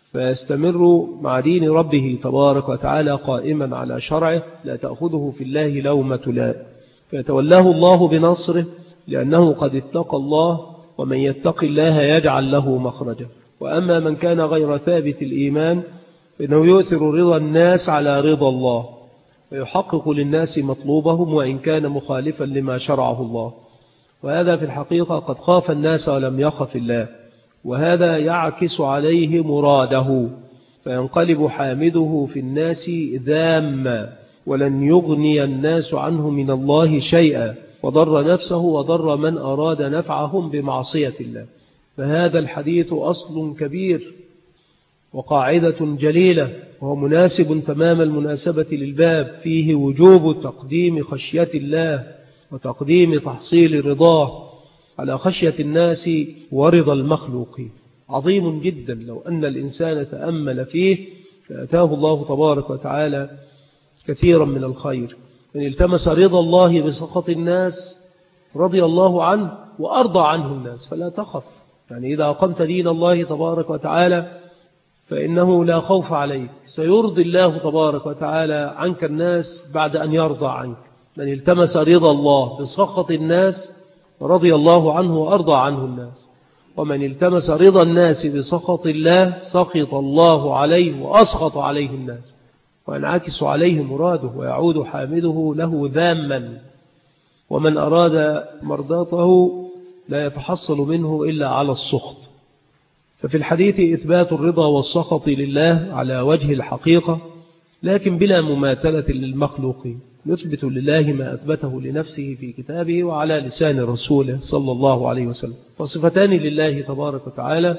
فيستمر مع دين ربه تبارك وتعالى قائما على شرعه، لا تأخذه في الله لومة لائم، فيتولاه الله بنصره لأنه قد اتقى الله، ومن يتق الله يجعل له مخرجا. وأما من كان غير ثابت الإيمان فإنه يؤثر رضا الناس على رضا الله، ويحقق للناس مطلوبهم وإن كان مخالفا لما شرعه الله، وهذا في الحقيقة قد خاف الناس ولم يخف الله، وهذا يعكس عليه مراده، فينقلب حامده في الناس ذاما، ولن يغني الناس عنه من الله شيئا، وضر نفسه وضر من أراد نفعهم بمعصية الله. فهذا الحديث أصل كبير وقاعدة جليلة، وهو مناسب تمام المناسبة للباب، فيه وجوب تقديم خشية الله وتقديم تحصيل رضاه على خشية الناس ورضا المخلوقين. عظيم جدا لو أن الإنسان تأمل فيه فأتاه الله تبارك وتعالى كثيرا من الخير. من التمس رضا الله بسخط الناس رضي الله عنه وأرضى عنه الناس، فلا تخف. يعني إذا أقمت دين الله تبارك وتعالى فإنه لا خوف عليك، سيرضي الله تبارك وتعالى عنك الناس بعد أن يرضى عنك. من التمس رضا الله بسخط الناس رضي الله عنه وأرضى عنه الناس، ومن التمس رضا الناس بسخط الله سخط الله عليه وأسخط عليه الناس، وينعكس عليه مراده ويعود حامده له ذاما. ومن أراد مرضاته لا يتحصل منه إلا على السخط. ففي الحديث إثبات الرضا والسخط لله على وجه الحقيقة، لكن بلا مماثلة للمخلوقين، نثبت لله ما أثبته لنفسه في كتابه وعلى لسان رسوله صلى الله عليه وسلم. وصفتان لله تبارك وتعالى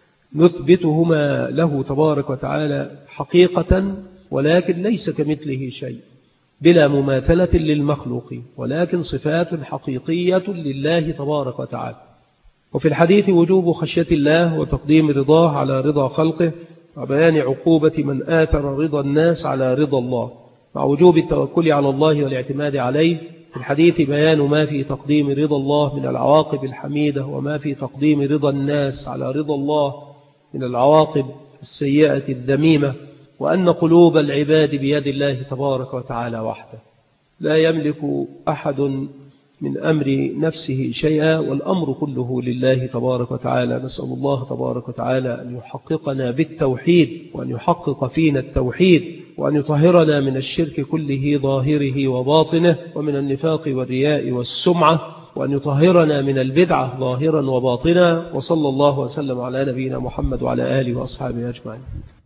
نثبتهما له تبارك وتعالى حقيقة، ولكن ليس كمثله شيء، بلا مماثلة للمخلوقين، ولكن صفات حقيقية لله تبارك وتعالى. وفي الحديث وجوب خشية الله وتقديم رضاه على رضا خلقه، وبيان عقوبة من آثر رضا الناس على رضا الله، مع وجوب التوكل على الله والاعتماد عليه. في الحديث بيان ما في تقديم رضا الله من العواقب الحميدة، وما في تقديم رضا الناس على رضا الله من العواقب السيئة الذميمة، وأن قلوب العباد بيد الله تبارك وتعالى وحده، لا يملك أحد من أمر نفسه شيئا، والأمر كله لله تبارك وتعالى. نسأل الله تبارك وتعالى أن يحققنا بالتوحيد، وأن يحقق فينا التوحيد، وأن يطهرنا من الشرك كله ظاهره وباطنه، ومن النفاق والرياء والسمعة، وأن يطهرنا من البدعة ظاهرا وباطنا. وصلى الله وسلم على نبينا محمد وعلى آله وأصحابه أجمعين.